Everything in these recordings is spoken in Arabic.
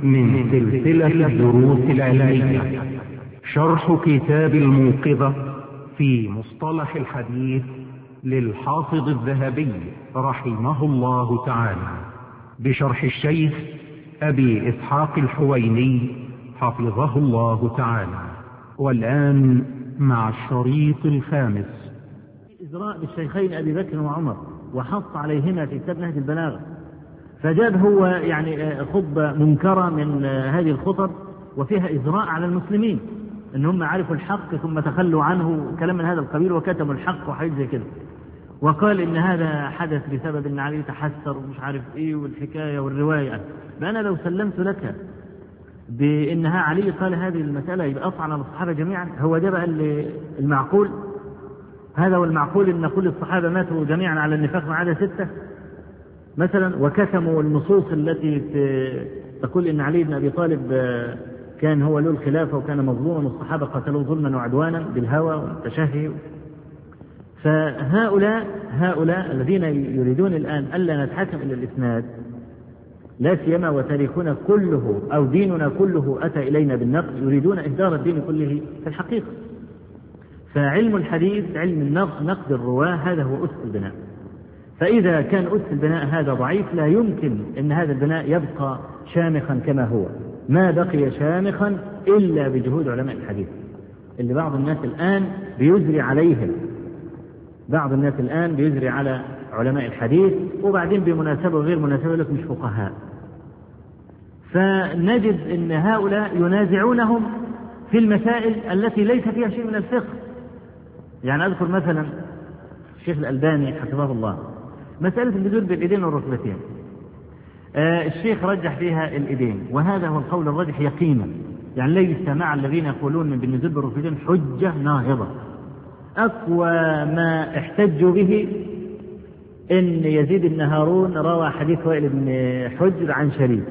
من سلسلة الدروس العلمية شرح كتاب الموقظة في مصطلح الحديث للحافظ الذهبي رحمه الله تعالى بشرح الشيخ أبي إسحاق الحويني حفظه الله تعالى. والآن مع الشريط الخامس. إجراء بالشيخين أبي بكر وعمر وحط عليهما في كتاب نهج البلاغة، فجاب هو يعني خطبة منكرة من هذه الخطب وفيها إجراء على المسلمين إن هم عرفوا الحق ثم تخلوا عنه كلام من هذا القبيل وكتموا الحق وحاجة زي كده، وقال إن هذا حدث بسبب إن علي تحسر ومش عارف إيه والحكاية والرواية. فأنا لو سلمت لك بأنها علي قال هذه المسألة يبقى أطعن على الصحابة جميعا. هو ده بقى المعقول؟ هذا هو المعقول إن كل الصحابة ماتوا جميعا على النفاق ما عدا 6 مثلا، وكتموا النصوص التي تقول إن علي بن أبي طالب كان هو له الخلافة وكان مظلوما والصحابة قتلوه ظلما وعدوانا بالهوى والتشهي. فهؤلاء الذين يريدون الآن ألا نتحكم إلى الإسناد، لا سيما وتاريخنا كله أو ديننا كله أتى إلينا بالنقد، يريدون إهدار الدين كله في الحقيقة. فعلم الحديث علم النقد، نقد الرواة، هذا هو أس البناء. فإذا كان أس البناء هذا ضعيف لا يمكن أن هذا البناء يبقى شامخا كما هو، ما بقي شامخا إلا بجهود علماء الحديث اللي بعض الناس الآن بيجري عليهم، بعض الناس الآن بيجري على علماء الحديث وبعدين بمناسبة وغير مناسبة لك مش فقهاء. فنجد أن هؤلاء ينازعونهم في المسائل التي ليس فيها شيء من الفقه. يعني أذكر مثلا الشيخ الألباني حفظه الله مسألة النزول بالإيدين والركبتين، الشيخ رجح فيها الإيدين، وهذا هو القول الراجح يقينا. يعني ليس مع الذين يقولون من بالنزول بالركبتين حجة ناهضة. أقوى ما احتجوا به إن يزيد بن هارون روى حديث وائل بن حجر عن شريك،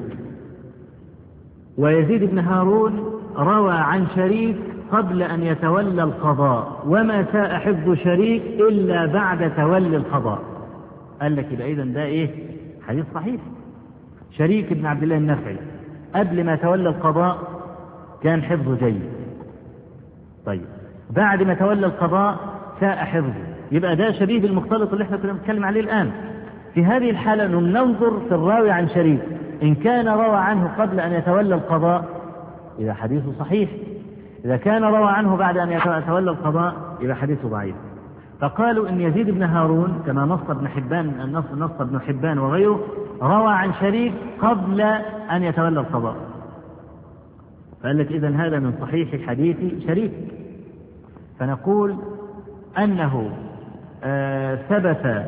ويزيد بن هارون روى عن شريك قبل أن يتولى القضاء، وما ساء حفظ شريك إلا بعد تولي القضاء. قال لك يبقى إذن ده إيه؟ حديث صحيح. شريك بن عبد الله النخعي قبل ما تولى القضاء كان حفظه جيد، طيب بعد ما تولى القضاء ساء حفظه، يبقى ده شبيه بالمختلط اللي احنا كنا بنتكلم عليه الآن. في هذه الحالة ننظر في الراوي عن شريك، إن كان روى عنه قبل أن يتولى القضاء إذا حديثه صحيح، إذا كان روى عنه بعد أن يتولى القضاء يبقى حديثه ضعيف. فقالوا إن يزيد بن هارون كما نص ابن حبان وغيره روى عن شريك قبل أن يتولى القضاء، فقال لك إذن هذا من صحيح حديث شريك. فنقول أنه ثبت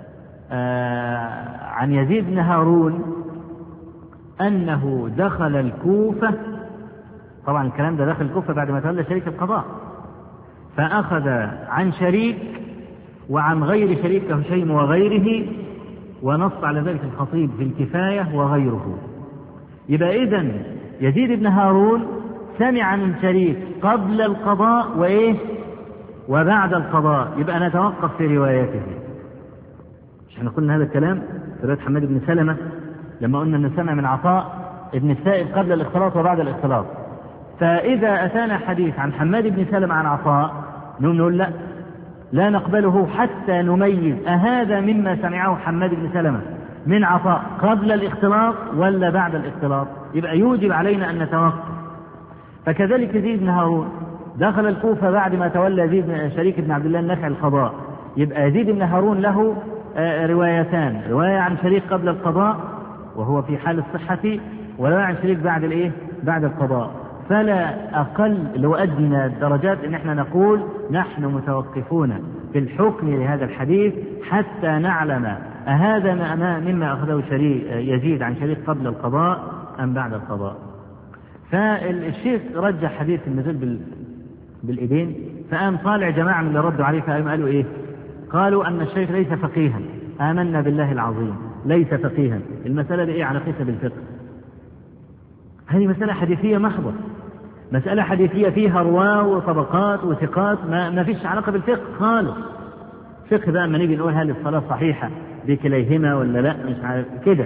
عن يزيد بن هارون أنه دخل الكوفة، طبعا الكلام ده دخل الكوفة بعد ما تولى شريك القضاء، فأخذ عن شريك وعن غير شريك كهشيم وغيره، ونص على ذلك الخطيب في الكفاية وغيره. يبقى إذن يزيد بن هارون سمع من شريك قبل القضاء وإيه وبعد القضاء، يبقى نتوقف في روايته. مش احنا قلنا هذا الكلام في رواية حماد بن سلمة لما قلنا أنه سمع من عطاء ابن السائب قبل الاختلاط وبعد الاختلاط. فإذا أتانا حديث عن حماد بن سلمة عن عطاء نقول لا نقبله حتى نميز أهذا مما سمعه حماد بن سلمة من عطاء قبل الاختلاط ولا بعد الاختلاط، يبقى يوجب علينا أن نتوقف. فكذلك يزيد بن هارون دخل الكوفة بعد ما تولى شريك بن عبد الله النخعي القضاء، يبقى يزيد بن هارون له روايتان، رواية عن شريك قبل القضاء وهو في حال الصحة، ورواية عن شريك بعد القضاء. فلا أقل لو أدنى الدرجات إن احنا نقول نحن متوقفون في الحكم لهذا الحديث حتى نعلم أهذا مما أخذه يزيد عن شريك قبل القضاء أم بعد القضاء. فالشيخ رجح حديث النزول بالإيدين، فقام طالع جماعة من اللي ردوا عليه فقام قالوا إيه؟ قالوا أن الشيخ ليس فقيها، آمنا بالله العظيم ليس فقيها. المسألة دي إيه علاقتها بالفقه؟ هذه مسألة حديثية محضة، مسألة حديثية فيها رواة وطبقات وثقات، ما فيش علاقة بالفقه خالص. فقه بقى ما نيجي نقول هل الصلاة صحيحة بكليهما ولا لا، مش عارف كده.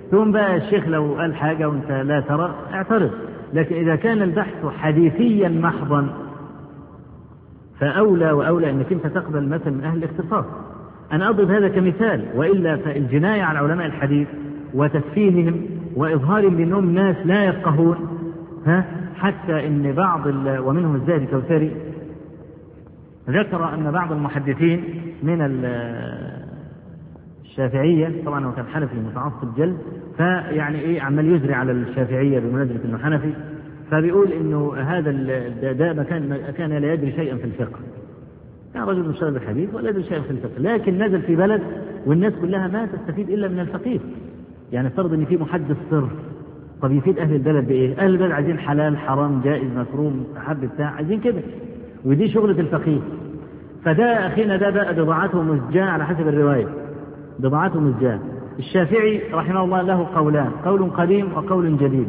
ثم بقى الشيخ لو قال حاجة وانت لا ترى اعترض. لكن إذا كان البحث حديثيا محضا فأولى وأولى أنك أنت تقبل مثل من أهل الاختصاص. أنا أضرب هذا كمثال، وإلا فالجناية على علماء الحديث وتسفيههم وإظهارهم بأنهم ناس لا يفقهون، حتى إن ومنهم الزاهد الكوثري ذكر أن بعض المحدثين من الشافعية، طبعا هو كان حنفي متعصب جلد، فيعني إيه عمال يجري على الشافعية بمناسبة إنه حنفي، فبيقول إنه هذا ده كان لا يدري شيئا في الفقه، كان رجل مشتغل بالحديث ولا يدري شيئا في الفقه، لكن نزل في بلد والناس كلها ما تستفيد إلا من الفقيه. يعني افترض إن في محدث صرف، طب يفيد أهل البلد بإيه؟ أهل البلد عايزين حلال حرام جائز مكروه مستحب بتاع، عايزين كده، ودي شغلة الفقيه. فده أخينا ده بقى بضاعته مزجاة على حسب الرواية، بضاعته مزجاة. الشافعي رحمه الله له قولان، قول قديم وقول جديد.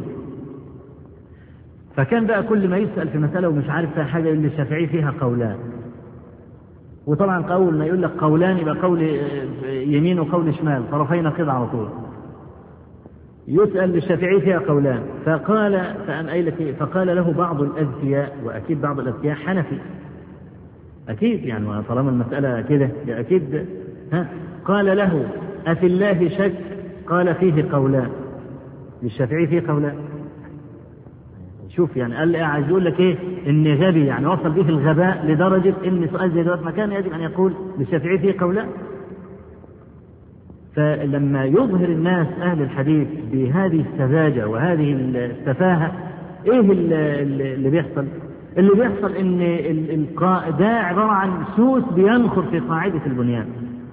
فكان بقى كل ما يسأل في مسألة ومش عارف فيها حاجة يقول الشافعي فيها قولان. وطبعا قول ما يقول لك قولان يبقى قول يمين وقول شمال، طرفين كده على طول. يسأل للشافعي فيها قولان، فقال له بعض الأذكياء، وأكيد بعض الأذكياء حنفي أكيد، يعني طالما المسألة كده أكيد، قال له أفي الله شك؟ قال فيه قولان. للشافعي فيه قولان. شوف يعني قال عايز يقول لك ايه؟ ان غبي، يعني وصل به الغباء لدرجة ان سؤال زي دوت مكان يجب ان يقول للشافعي فيه قولان. فلما يظهر الناس اهل الحديث بهذه السذاجة وهذه السفاهة، ايه اللي بيحصل؟ اللي بيحصل ان ده عبارة عن سوس بينخر في قاعدة البنيان.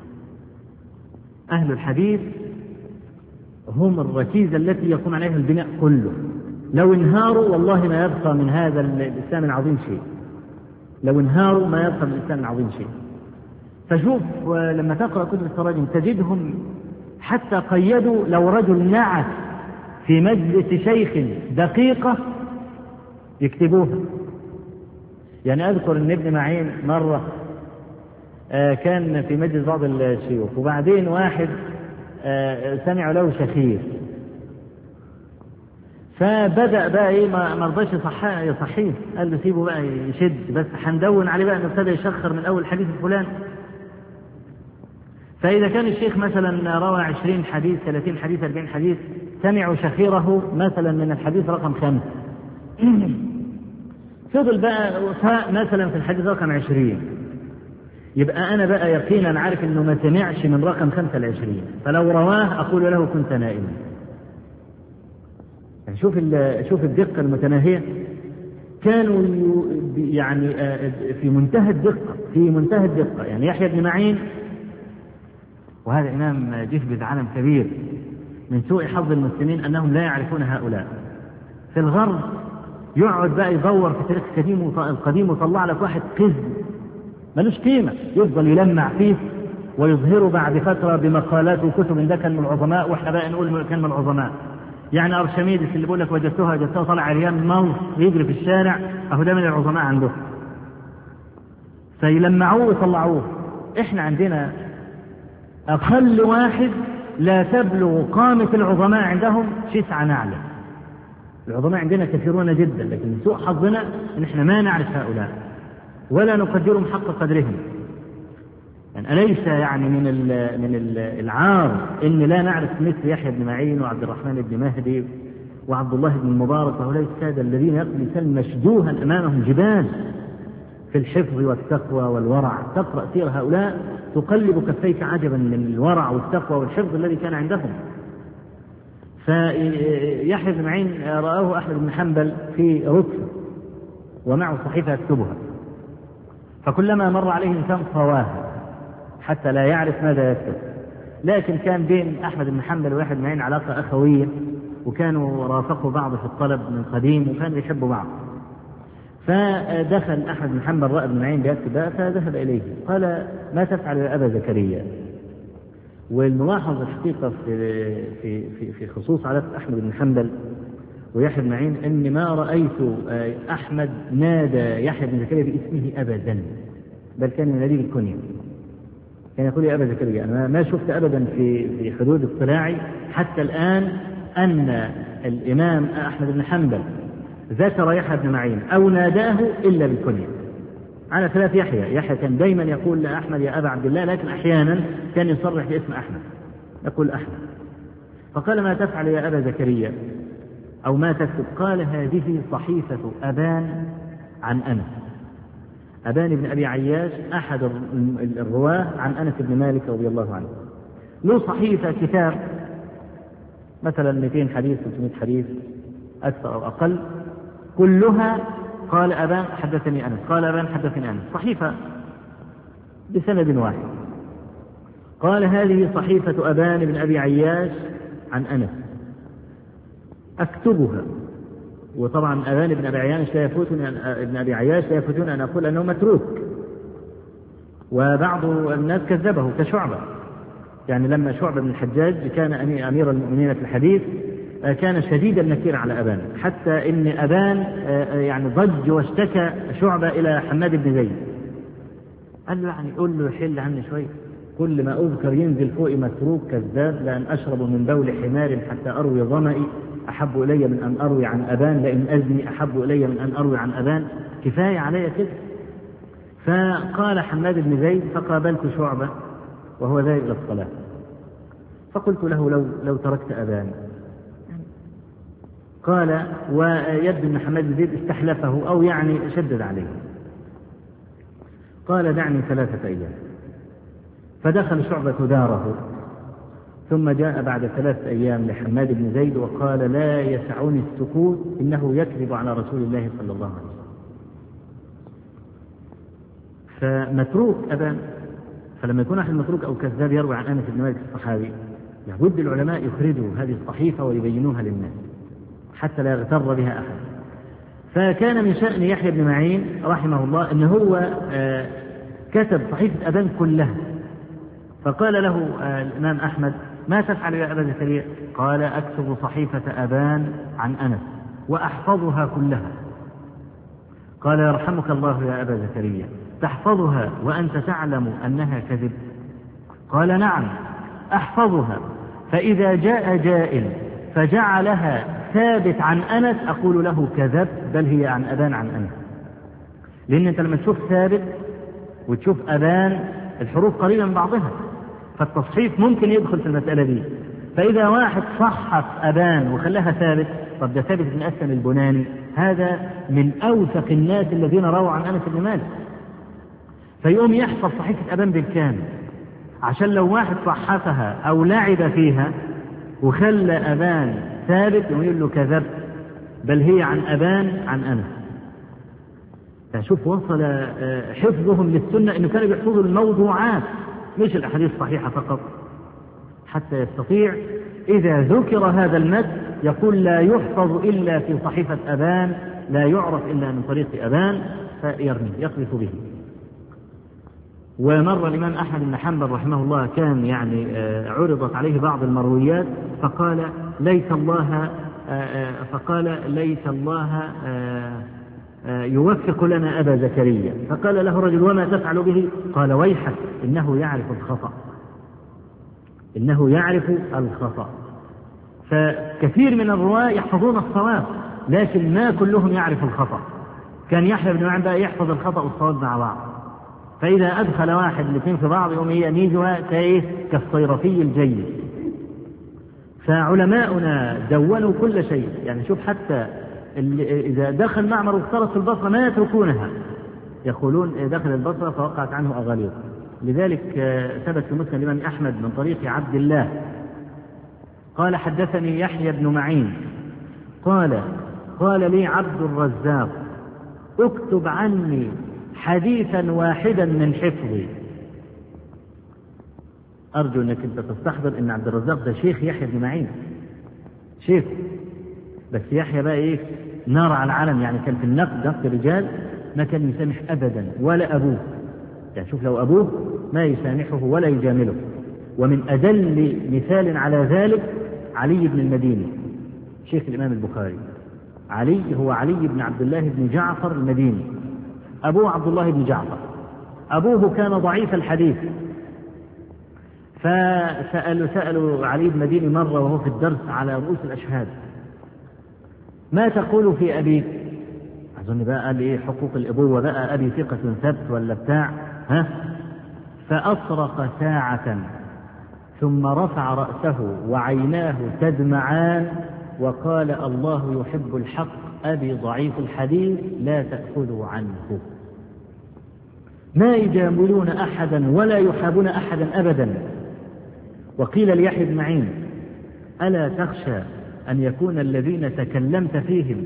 اهل الحديث هم الركيزة التي يقوم عليها البناء كله. لو انهاروا والله ما يبقى من هذا الإسلام العظيم شيء، لو انهاروا ما يبقى من الإسلام العظيم شيء. فشوف لما تقرأ كتب التراجم تجدهم حتى قيدوا لو رجل نعت في مجلس شيخ دقيقة يكتبوها. يعني أذكر أن ابن معين مرة كان في مجلس بعض الشيوخ، وبعدين واحد سمع له شخير، فبدأ بقى ايه ما رضاش يصحيه، قال له سيبه بقى يشد، بس هندون عليه بقى انه ابتدى يشخر من اول حديث الفلان. فاذا كان الشيخ مثلا روى 20 حديث 30 حديث 40 حديث، سمعوا شخيره مثلا من الحديث رقم 5، فضل بقى مثلا في الحديث رقم 20، يبقى انا بقى يقينا عارف انه ما سمعش من رقم 5 ل 20، فلو رواه اقول له كنت نائما. يعني شوف الدقة المتناهية. كانوا يعني في منتهى الدقة، يعني يحيى بن معين، وهذا إمام جهبذ علم كبير، من سوء حظ المسلمين أنهم لا يعرفون هؤلاء. في الغرب يقعد بقى يدور في تاريخ القديم وطلع لك واحد قزم ملوش قيمة، يفضل يلمع فيه ويظهره بعد فترة بمقالات وكتب ده كان من العظماء، واحنا بقى نقول كان من العظماء. يعني أرشميدس اللي بيقول لك وجدتها طالع عريان موت يجري في الشارع، أهو ده من العظماء عندهم، فيلمعوه ويطلعوه. إحنا عندنا أقل واحد لا تبلغ قامة العظماء عندهم شسع نعلة. العظماء عندنا كثيرون جدا، لكن من سوء حظنا إن إحنا ما نعرف هؤلاء ولا نقدرهم حق قدرهم. يعني أليس يعني من العار إن لا نعرف مثل يحيى بن معين وعبد الرحمن بن مهدي وعبد الله بن المبارك وهؤلاء السادة الذين يقضي الإنسان مشدوها أمامهم جبال في الحفظ والتقوى والورع. تقرأ سير هؤلاء تقلب كفيك عجبا من الورع والتقوى والحفظ الذي كان عندهم. فيحيى بن معين رآه أحمد بن حنبل في ركن ومعه صحيفة يكتبها، فكلما مر عليه إنسان صواها حتى لا يعرف ماذا يكتب. لكن كان بين أحمد بن حنبل ويحيى بن معين علاقة أخوية، وكانوا رافقوا بعض في الطلب من قديم وكانوا يحبوا بعض. فدخل أحمد بن حنبل رأى ابن معين بيكتب، فذهب إليه قال ما تفعل يا أبا زكريا؟ والملاحظ الحقيقة في خصوص علاقة أحمد بن حنبل ويحيى بن معين أن ما رأيت أحمد نادى يحيى بن زكريا باسمه أبدا، بل كان يناديه بالكنية. كان يقول يا أبا زكريا أنا ما شفت أبدا في حدود اطلاعي حتى الآن أن الإمام أحمد بن حنبل ذكر يحيى بن معين أو ناداه إلا بالكنية على خلاف يحيى كان دايما يقول لأحمد يا أبا عبد الله، لكن أحيانا كان يصرح باسم أحمد يقول أحمد. فقال ما تفعل يا أبا زكريا أو ما تكتب؟ قال هذه صحيفة أبان عن أنس. أبان بن أبي عياش أحد الرواه عن أنس بن مالك رضي الله عنه، له صحيفة كتاب مثلا 200 حديث 300 حديث أكثر أو أقل، كلها قال أبان حدثني أنس، قال أبان حدثني أنس، صحيفة بسند واحد. قال هذه صحيفة أبان بن أبي عياش عن أنس أكتبها. وطبعا أبان بن أبي عياش لا يفوتون أن أقول أنه متروك، وبعض الناس كذبه كشعبة. يعني لما شعبة بن الحجاج كان أمير المؤمنين في الحديث كان شديد النكير على أبان، حتى إن أبان يعني ضج واشتكى شعبة إلى حماد بن زيد، قال له يعني قل له حل عني شوي، كل ما أذكر ينزل فوقي متروك كذاب، لأن أشرب من بول حمار حتى أروي ظمئي أحب إلي من أن أروي عن أبان، لئن أزني أحب إلي من أن أروي عن أبان، كفاية علي كده. فقال حماد بن زيد فقابلت شعبة وهو ذاهب إلى الصلاة، فقلت له لو تركت أبان. قال ويبدو أن حماد بن زيد استحلفه أو يعني شدد عليه، قال دعني 3 أيام. فدخل شعبة داره، ثم جاء بعد 3 أيام لحماد بن زيد وقال لا يسعني السكوت إنه يكذب على رسول الله صلى الله عليه وسلم. فمتروك أبان، فلما يكون أحد متروك أو كذاب يروي عن أنس بن مالك الصحابي لابد العلماء يخرجوا هذه الصحيفة ويبينوها للناس حتى لا يغتر بها أحد. فكان من شأن يحيى بن معين رحمه الله أنه هو كتب صحيفة أبان كلها. فقال له الإمام أحمد ما تفعل يا أبا زكريا؟ قال أكتب صحيفة أبان عن أنس وأحفظها كلها. قال يرحمك الله يا أبا زكريا، تحفظها وأنت تعلم أنها كذب؟ قال نعم أحفظها، فإذا جاء جائل فجعلها ثابت عن أنس أقول له كذب، بل هي عن أبان عن أنس. لأن أنت لما تشوف ثابت وتشوف أبان الحروف قريبة من بعضها، فالتصحيف ممكن يدخل في المسألة دي. فإذا واحد صحف أبان وخلاها ثابت، طب ده ثابت بن أسلم البناني هذا من أوثق الناس الذين رووا عن أنس بن مالك، فيقوم يحفظ صحيفة أبان بالكامل، عشان لو واحد صحفها أو لعب فيها وخلى أبان ثابت ويقول له كذب، بل هي عن أبان عن أنس. فشوف وصل حفظهم للسنة إنه كانوا يحفظوا الموضوعات مش الأحاديث الصحيحة فقط، حتى يستطيع إذا ذكر هذا المد يقول لا يحفظ إلا في صحيفة أبان، لا يعرف إلا من طريق أبان، فيرمي يقذف به. ومر الإمام أحمد بن حنبل رحمه الله كان يعني عرضت عليه بعض المرويات فقال ليس الله يوفق لنا أبا زكريا. فقال له رجل وما تفعل به؟ قال ويحك إنه يعرف الخطأ. فكثير من الرواة يحفظون الصواب لكن ما كلهم يعرف الخطأ. كان يحيى بن معين بقى يحفظ الخطأ والصواب مع بعض، فإذا أدخل واحد الاثنين في بعض يقوم يميزها كالصيرفي الجيد. فعلماؤنا دونوا كل شيء، يعني شوف حتى إذا دخل معمر واختلط في البصرة ما يتركونها، يقولون دخل البصرة فوقعت عنه أغاليط. لذلك ثبت في مسند الإمام أحمد من طريق عبد الله قال حدثني يحيى بن معين قال لي عبد الرزاق اكتب عني حديثا واحدا من حفظي. أرجو أنك أنت تستحضر أن عبد الرزاق ده شيخ يحيى بن معين، شيخ، بس يحيى بقى نار على العالم، يعني كان في نقد رجال ما كان يسامح أبدا ولا أبوه. يعني شوف لو أبوه ما يسامحه ولا يجامله. ومن أدل مثال على ذلك علي بن المديني شيخ الإمام البخاري. علي هو علي بن عبد الله بن جعفر المديني، أبوه عبد الله بن جعفر. أبوه كان ضعيف الحديث سألوا علي بن مديني مرة وهو في الدرس على رؤوس الأشهاد: ما تقول في أبيك؟ أظن بقى قال إيه حقوق الأبوة بقى، أبي ثقة ثبت ولا بتاع فأصرخ ساعة ثم رفع رأسه وعيناه تدمعان وقال: الله يحب الحق، أبي ضعيف الحديث لا تأخذوا عنه. ما يجاملون أحدا ولا يحابون أحدا أبدا. وقيل ليحيى بن معين: ألا تخشى أن يكون الذين تكلمت فيهم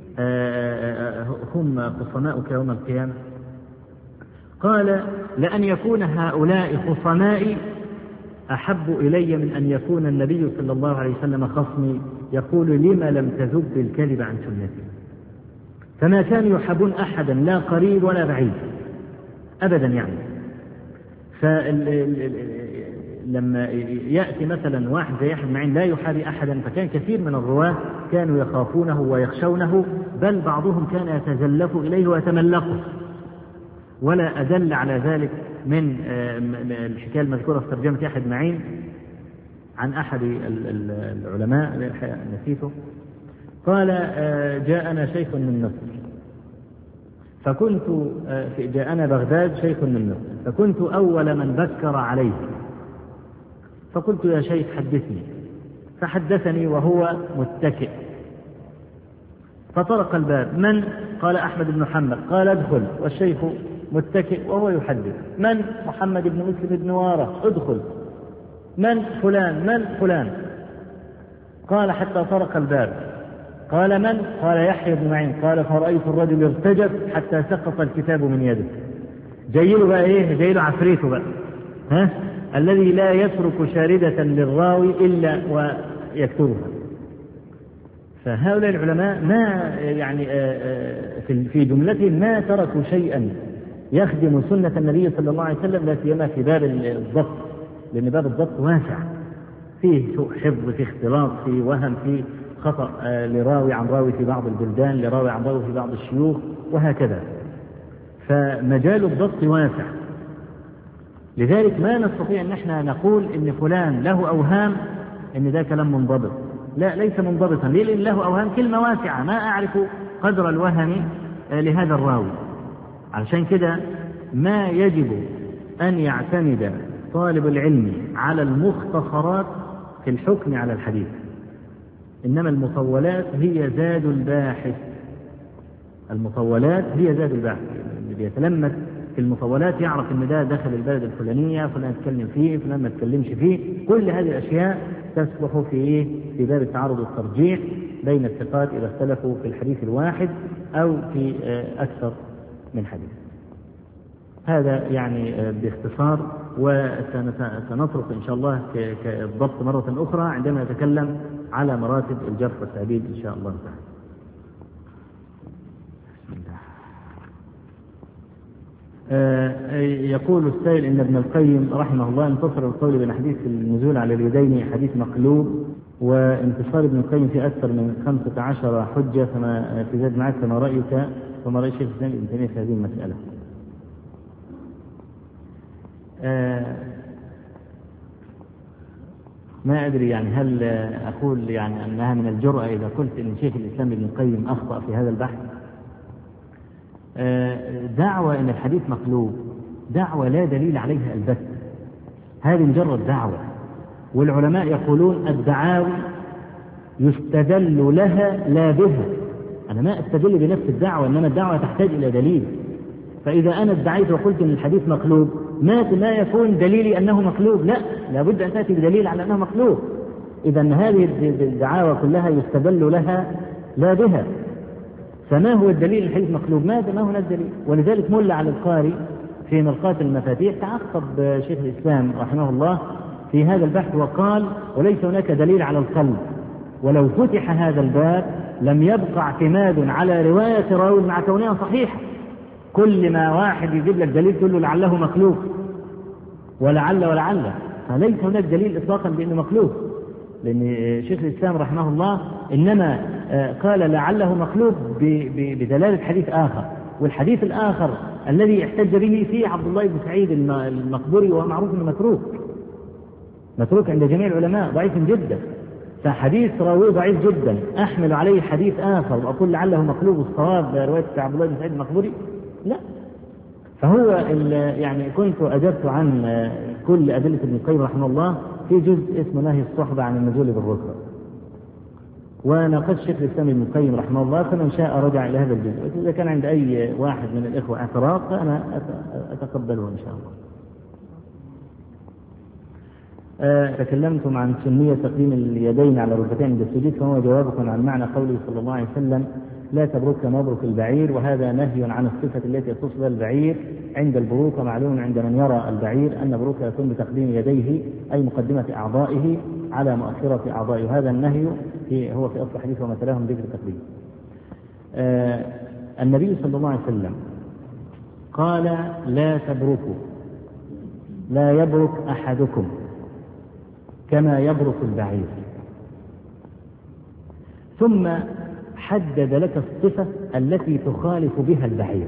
هم خصماؤك يوم القيامة؟ قال: لأن يكون هؤلاء خصمائي أحب إلي من أن يكون النبي صلى الله عليه وسلم خصمي يقول: لما لم تذب الكذب عن سنتي. فما كانوا يحبون أحدا لا قريب ولا بعيد أبدا يعني. لما يأتي مثلا واحد زي يحيى بن معين لا يحابي أحدا، فكان كثير من الرواة كانوا يخافونه ويخشونه، بل بعضهم كان يتزلف إليه ويتملقه. ولا أدل على ذلك من الحكاية المذكورة في ترجمة يحيى بن معين عن أحد العلماء نسيته، قال: جاءنا شيخ من مصر جاءنا بغداد شيخ من مصر فكنت أول من بكر عليه، فقلت: يا شيخ حدثني. فحدثني وهو متكئ، فطرق الباب: من؟ قال: أحمد بن محمد. قال: ادخل. والشيخ متكئ وهو يحدث: من؟ محمد بن مسلم بن وارة. ادخل. من؟ فلان. من؟ فلان. قال: حتى طرق الباب. قال: من؟ قال: يحيى بن معين. قال: فرأيت الرجل ارتجف حتى سقط الكتاب من يده. جايله بقى ايه؟ جايله عفريته بقى، الذي لا يترك شاردة للراوي إلا ويكتبها. فهؤلاء العلماء ما يعني في جملتهم ما تركوا شيئا يخدم سنة النبي صلى الله عليه وسلم، لا سيما في باب الضبط، لأن باب الضبط واسع، فيه سوء حفظ، فيه اختلاط، فيه وهم، فيه خطأ لراوي عن راوي في بعض البلدان، لراوي عن راوي في بعض الشيوخ، وهكذا. فمجال الضبط واسع، لذلك ما نستطيع أن احنا نقول إن فلان له أوهام إن ده كلام منضبط. لا، ليس منضبطا. ليه؟ لأن له أوهام كلمة واسعة، ما أعرف قدر الوهم لهذا الراوي. علشان كده ما يجب أن يعتمد طالب العلم على المختصرات في الحكم على الحديث، إنما المطولات هي زاد الباحث. المطولات هي زاد الباحث، اللي بيتلمس في المطولات يعرف ان ده دخل البلد الفلانية، فلان يتكلم فيه، فلان ما يتكلمش فيه. كل هذه الأشياء تصلح في باب التعارض والترجيح بين الثقات إذا اختلفوا في الحديث الواحد أو في أكثر من حديث. هذا يعني باختصار، وسنترك إن شاء الله كالضبط مرة أخرى عندما نتكلم على مراتب الجرح والتعديل إن شاء الله تعالى. يقول السائل إن ابن القيم رحمه الله انتصر القول بين حديث النزول على اليدين حديث مقلوب، وانتصار ابن القيم في أكثر من 15 حجة، فما في زاد معك فما رأيك وما رأي شيخ الإسلام ابن تيمية في هذه المسألة؟ ما أدري يعني هل أقول يعني أنها من الجرأة إذا قلت أن شيخ الإسلام ابن القيم أخطأ في هذا البحث. دعوة أن الحديث مقلوب دعوة لا دليل عليها البتة، هذه مجرد دعوة، والعلماء يقولون الدعاوي يستدل لها لا بها. أنا ما أستدل بنفس الدعوة، إنما الدعوة تحتاج إلى دليل. فإذا أنا ادعيت وقلت أن الحديث مقلوب ما يكون دليلي أنه مقلوب، لا، لابد أن تأتي بدليل على أنه مقلوب. إذا هذه الدعاوى كلها يستدل لها لا بها. فما هو الدليل الحديث مقلوب؟ ما هو الدليل؟ ولذلك ملا على القاري في مرقاة المفاتيح تعقب شيخ الإسلام رحمه الله في هذا البحث وقال: وليس هناك دليل على القلب، ولو فتح هذا الباب لم يبقى اعتماد على رواية راوي مع كونها صحيحة. كل ما واحد يجيب لك دليل تقول له لعله مقلوب، ولعل، فليس هناك دليل إطلاقا بأنه مقلوب، لأن شيخ الإسلام رحمه الله إنما قال لعله مقلوب بدلالة حديث آخر، والحديث الآخر الذي احتج به فيه عبد الله بن سعيد المقبوري وهو معروف انه متروك. متروك عند جميع العلماء، ضعيف جدا. فحديث راويه ضعيف جدا أحمل عليه حديث آخر وأقول لعله مقلوب الصواب رواية عبد الله بن سعيد المقبوري؟ لا. فهو يعني كنت أجبت عن كل أدلة ابن القيم رحمه الله في جزء اسمه نهي الصحبة عن النزول بالركبة، وناقشت شيخ الإسلام ابن القيم رحمه الله، فمن شاء رجع إلى هذا الجزء. إذا كان عند أي واحد من الإخوة اعتراض فأنا أتقبله إن شاء الله. تكلمتم عن سنية تقديم اليدين على الركبتين عند السجود، فهو جوابكم عن معنى قوله صلى الله عليه وسلم لا تبرك مبرك البعير، وهذا نهي عن الصفة التي تصل البعير عند البروك. ومعلوم عند من يرى البعير أن بروك يكون بتقديم يديه أي مقدمة أعضائه على مؤخرة أعضائه، وهذا النهي هو في أصل حديث وما تلاهم ذكر التقديم. النبي صلى الله عليه وسلم قال لا تبركوا، لا يبرك أحدكم كما يبرك البعير، ثم حدد لك الصفة التي تخالف بها البعير،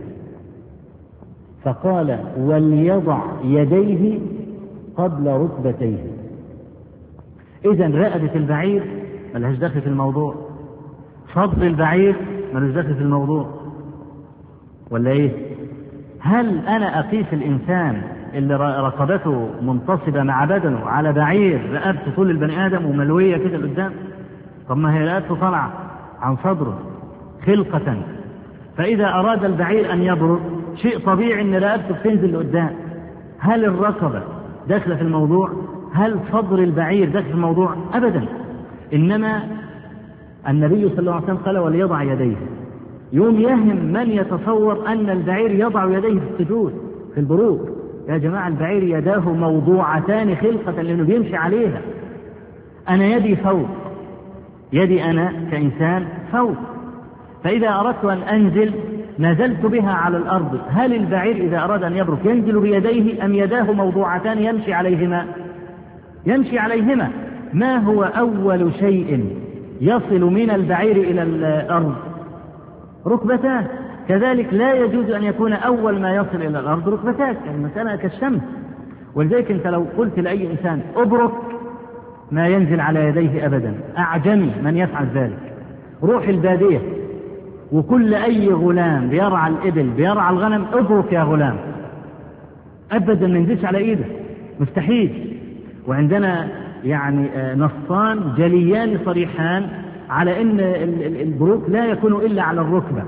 فقال وليضع يديه قبل ركبتيه. إذن رقبة البعير ملهاش دخل في الموضوع، صدر البعير ملهاش دخل في الموضوع، ولا إيه؟ هل أنا أقيس الإنسان اللي رقبته منتصبة مع بدنه على بعير رقبته طول البني آدم وملوية كده لقدام؟ طب ما هي رقبته طالعة عن صدره خلقة، فإذا أراد البعير أن يبرك شيء طبيعي أن رقبته بتنزل لقدام. هل الرقبة داخلة في الموضوع؟ هل صدر البعير داخل في الموضوع؟ أبدا. إنما النبي صلى الله عليه وسلم قال وليضع يديه. يوم يهم من يتصور أن البعير يضع يديه في السجود في البروك. يا جماعة البعير يداه موضوعتان خلقة لأنه بيمشي عليها. أنا يدي فوق، يدي أنا كإنسان فوق، فإذا أردت أن أنزل نزلت بها على الأرض. هل البعير إذا أراد أن يبرك ينزل بيديه أم يداه موضوعتان يمشي عليهما؟ يمشي عليهما. ما هو أول شيء يصل من البعير إلى الأرض؟ ركبتاه. كذلك لا يجوز أن يكون أول ما يصل إلى الأرض ركبتاك، المسألة كالشمس. ولذلك أنت لو قلت لأي إنسان أبرك ما ينزل على يديه أبدا، أعجمي من يفعل ذلك. روح البادية وكل أي غلام بيرعى الإبل بيرعى الغنم أبرك يا غلام، أبدا ما ينزلش على إيده، مستحيل. وعندنا يعني نصان جليان صريحان على أن البروك لا يكون إلا على الركبة.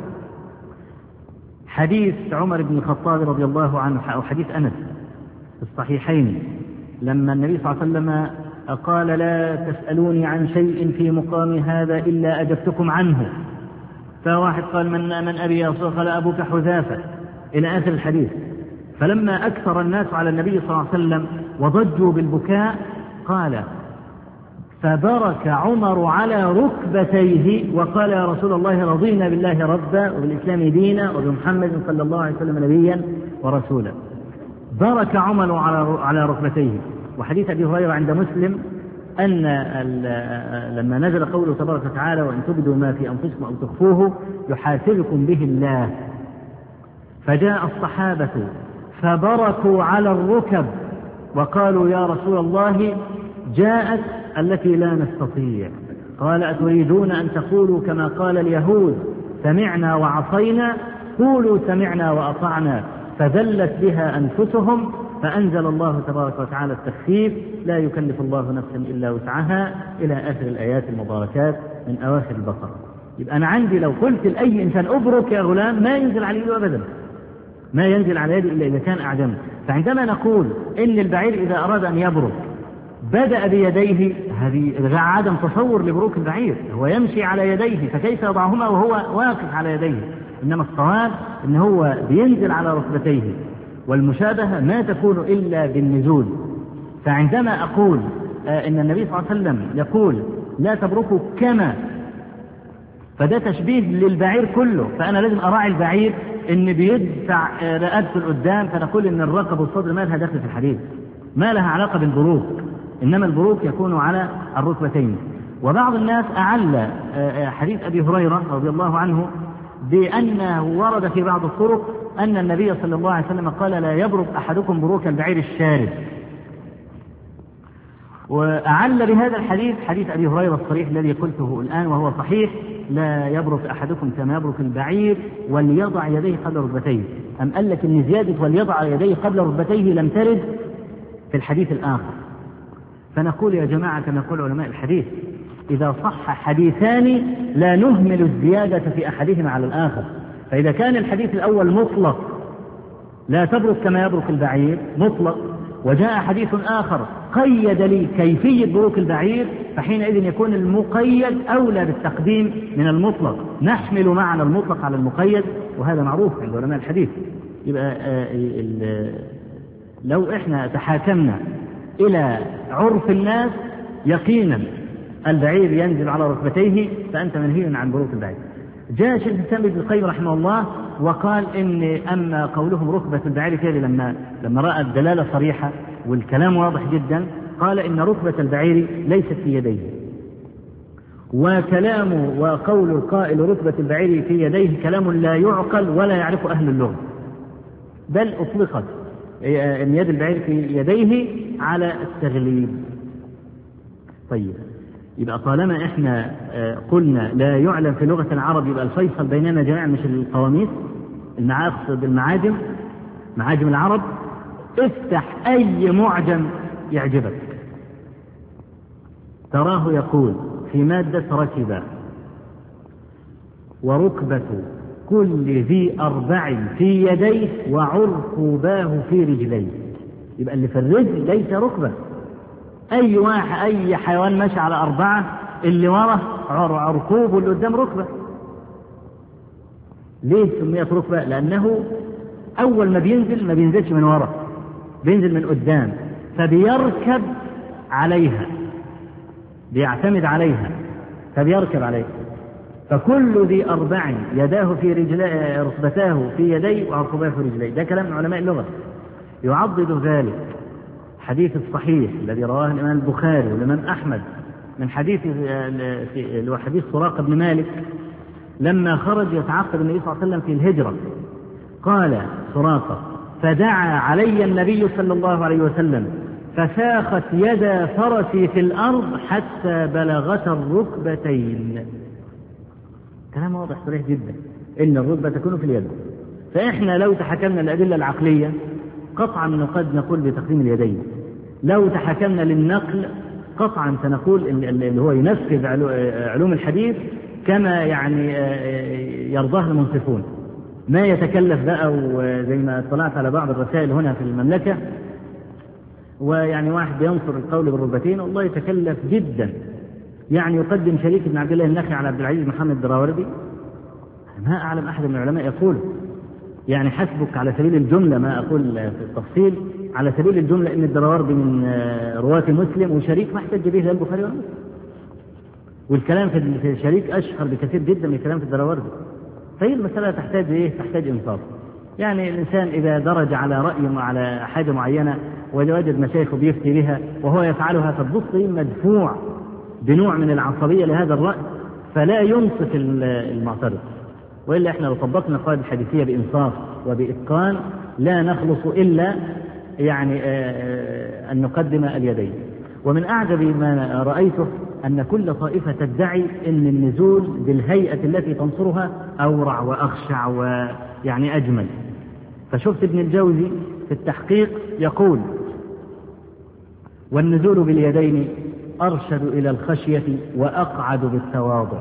حديث عمر بن الخطاب رضي الله عنه أو حديث أنس في الصحيحين لما النبي صلى الله عليه وسلم قال لا تسألوني عن شيء في مقام هذا إلا أجبتكم عنه، فواحد قال من أبي يا رسول الله؟ قال أبوك حذافة إلى آخر الحديث. فلما أكثر الناس على النبي صلى الله عليه وسلم وضجوا بالبكاء قال فبرك عمر على ركبتيه وقال يا رسول الله رضينا بالله ربا وبالإسلام دينا وبمحمد صلى الله عليه وسلم نبيا ورسولا. برك عمر على ركبتيه. وحديث أبي هريرة عند مسلم أن لما نزل قوله تبارك وتعالى وإن تبدوا ما في أنفسكم أو تخفوه يحاسبكم به الله، فجاء الصحابة فبركوا على الركب وقالوا يا رسول الله جاءت التي لا نستطيع. قال أتريدون أن تقولوا كما قال اليهود سمعنا وعصينا؟ قولوا سمعنا وأطعنا. فذلت بها أنفسهم فأنزل الله تبارك وتعالى التخفيف لا يكلف الله نفسا إلا وسعها إلى آخر الآيات المباركات من أواخر البقرة. يبقى أنا عندي لو قلت لأي إنسان أبرك يا غلام ما ينزل على يده أبدا، ما ينزل على يده إلا إذا كان أعجم. فعندما نقول إن البعير إذا أراد أن يبرك بدأ بيديه، هذه عدم تصور لبروك البعير، هو يمشي على يديه فكيف يضعهما وهو واقف على يديه؟ إنما الصواب إن هو بينزل على ركبتيه، والمشابهة ما تكون إلا بالنزول. فعندما أقول إن النبي صلى الله عليه وسلم يقول لا تبركوا كما، فده تشبيه للبعير كله، فأنا لازم أراعي البعير إن بيدفع رقبته لقدام، فنقول إن الرقبة والصدر ما لها دخل في الحديث، ما لها علاقة بالبروك، إنما البروك يكون على الركبتين. وبعض الناس أعل حديث أبي هريرة رضي الله عنه بأنه ورد في بعض الطرق أن النبي صلى الله عليه وسلم قال لا يبرك أحدكم بروك البعير الشارد. وأعل بهذا الحديث حديث أبي هريرة الصريح الذي قلته الآن وهو صحيح: لا يبرك أحدكم كما يبرك البعير وليضع يديه قبل ركبتيه. أم قال لك إن زيادة وليضع يديه قبل ركبتيه لم ترد في الحديث الآخر. فنقول يا جماعة كما يقول علماء الحديث: إذا صح حديثان لا نهمل الزيادة في أحدهما على الآخر. فإذا كان الحديث الأول مطلق لا تبرك كما يبرك البعير مطلق، وجاء حديث آخر قيد لي كيفية بروك البعير، فحينئذ يكون المقيد أولى بالتقديم من المطلق. نحمل معنى المطلق على المقيد، وهذا معروف عند علماء الحديث. يبقى لو احنا تحاكمنا إلى عرف الناس يقينا البعير ينزل على ركبتيه فأنت منهي عن بروك البعير. جاء شيخ الإسلام ابن القيم رحمه الله وقال إن أما قولهم ركبة البعير كذا لما رأى الدلالة صريحة والكلام واضح جدا، قال إن ركبة البعير ليست في يديه، وكلام وقول القائل ركبة البعير في يديه كلام لا يعقل ولا يعرف أهل اللغة، بل أطلقت إن يد البعير في يديه على التغليب. طيب، يبقى طالما احنا قلنا لا يعلم في لغة العرب، يبقى الفيصل بيننا جميعا مش القواميس، المعاقد، معاجم العرب. افتح أي معجم يعجبك تراه يقول في مادة ركب: وركبة كل ذي أربع في يديه وعرقوباه في رجليه. يبقى اللي في الرجل ليس ركبة. أي حيوان ماشي على أربعة، اللي وراه عرقوب واللي قدام ركبة. ليه سميت ركبة؟ لأنه أول ما بينزلش من ورا، بينزل من قدام، فبيركب عليها، بيعتمد عليها فبيركب عليها. فكل ذي أربع يداه في رجليه، ركبتاه في يديه وعرقوباه في رجليه. ده كلام علماء اللغة. يعضد ذلك حديث الصحيح الذي رواه الإمام البخاري والإمام أحمد من حديث اللي هو حديث سراقة بن مالك لما خرج يتعقب النبي صلى الله عليه وسلم في الهجرة. قال سراقة: فدعا علي النبي صلى الله عليه وسلم فساخت يد فرسي في الأرض حتى بلغت الركبتين. كلام واضح صريح جدا إن الركبة تكون في اليد. فإحنا لو تحكمنا الأدلة العقلية قطعا قد نقول بتقديم اليدين. لو تحكمنا للنقل قطعا سنقول اللي هو ينفذ علوم الحديث كما يعني يرضاه المنصفون، ما يتكلف بقى. وزي ما اطلعت على بعض الرسائل هنا في المملكة، ويعني واحد ينصر القول بالركبتين والله يتكلف جدا، يعني يقدم شريك بن عبد الله النخعي على عبد العزيز محمد الدراوردي. ما أعلم أحد من العلماء يقول، يعني حسبك على سبيل الجملة، ما أقول في التفصيل، على سبيل الجملة إن الدراوردي من رواة مسلم وشريك ما احتج به لا البخاري ولا مسلم، والكلام في الشريك أشهر بكثير جدا من الكلام في الدراوردي. فهي المسألة تحتاج إيه؟ تحتاج إنصاف. يعني الإنسان إذا درج على رأي على حاجة معينة ووجد مشايخه بيفتي بها وهو يفعلها، فتبص مدفوع بنوع من العصبية لهذا الرأي، فلا ينصف المعترض. وإلا إحنا لو طبقنا القواعد الحديثية بإنصاف وبإتقان لا نخلص إلا يعني أن نقدم اليدين. ومن أعجب ما رأيته أن كل طائفة تدعي أن النزول بالهيئة التي تنصرها أورع وأخشع ويعني أجمل. فشفت ابن الجوزي في التحقيق يقول: والنزول باليدين أرشد إلى الخشية وأقعد بالتواضع.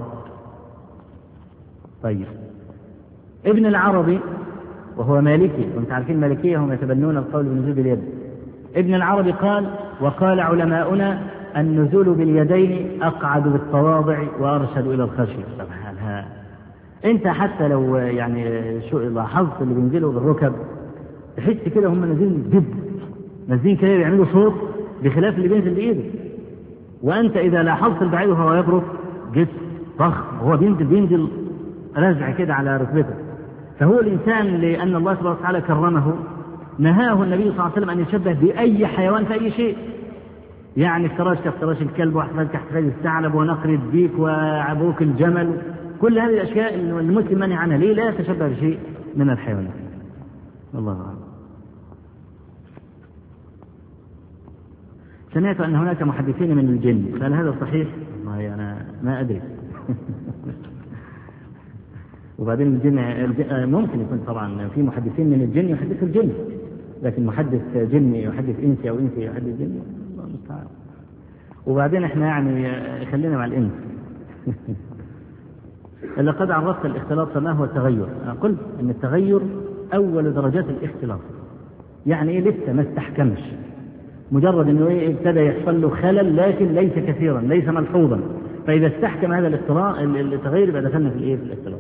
طيب، ابن العربي وهو مالكي، وانت عارفين المالكية هم يتبنون القول بالنزول باليد. ابن العربي قال: وقال علماؤنا النزول باليدين أقعد بالتواضع وأرشد إلى الخشية. طبعا انت حتى لو يعني شو لاحظت اللي بينزلوا بالركب تحس كده هم نازلين جد، نازلين كده بيعملوا صوت بخلاف اللي بينزل بإيده. وأنت إذا لاحظت البعيد وهو يبرك جسم ضخم وهو بينزل رزع كده على ركبته. فهو الإنسان لأن الله سبحانه وتعالى كرمه نهاه النبي صلى الله عليه وسلم أن يشبه بأي حيوان في أي شيء، يعني افتراش كافتراش الكلب، واحتراش كاحتراش الثعلب، ونقر الديك، وعبوك الجمل. كل هذه الأشياء المسلم منع عنها. ليه؟ لا يتشبه بشيء من الحيوانات. الله أعلم. سمعت أن هناك محدثين من الجن، فهل هذا صحيح؟ والله أنا ما أدري. وبعدين الجن ممكن يكون طبعا في محدثين من الجن يحدثوا الجن، لكن محدث جني يحدث إنسي أو إنسي يحدث جني الله المستعان. وبعدين احنا يعني خلينا مع الإنس. لقد عرفت الاختلاط فما هو التغير؟ أنا قلت أن التغير أول درجات الاختلاط، يعني إيه لسه ما استحكمش، مجرد أنه ابتدى يحصل له خلل لكن ليس كثيرا ليس ملحوظا، فإذا استحكم هذا التغير يبقى دخلنا في الإيه في الاختلاط.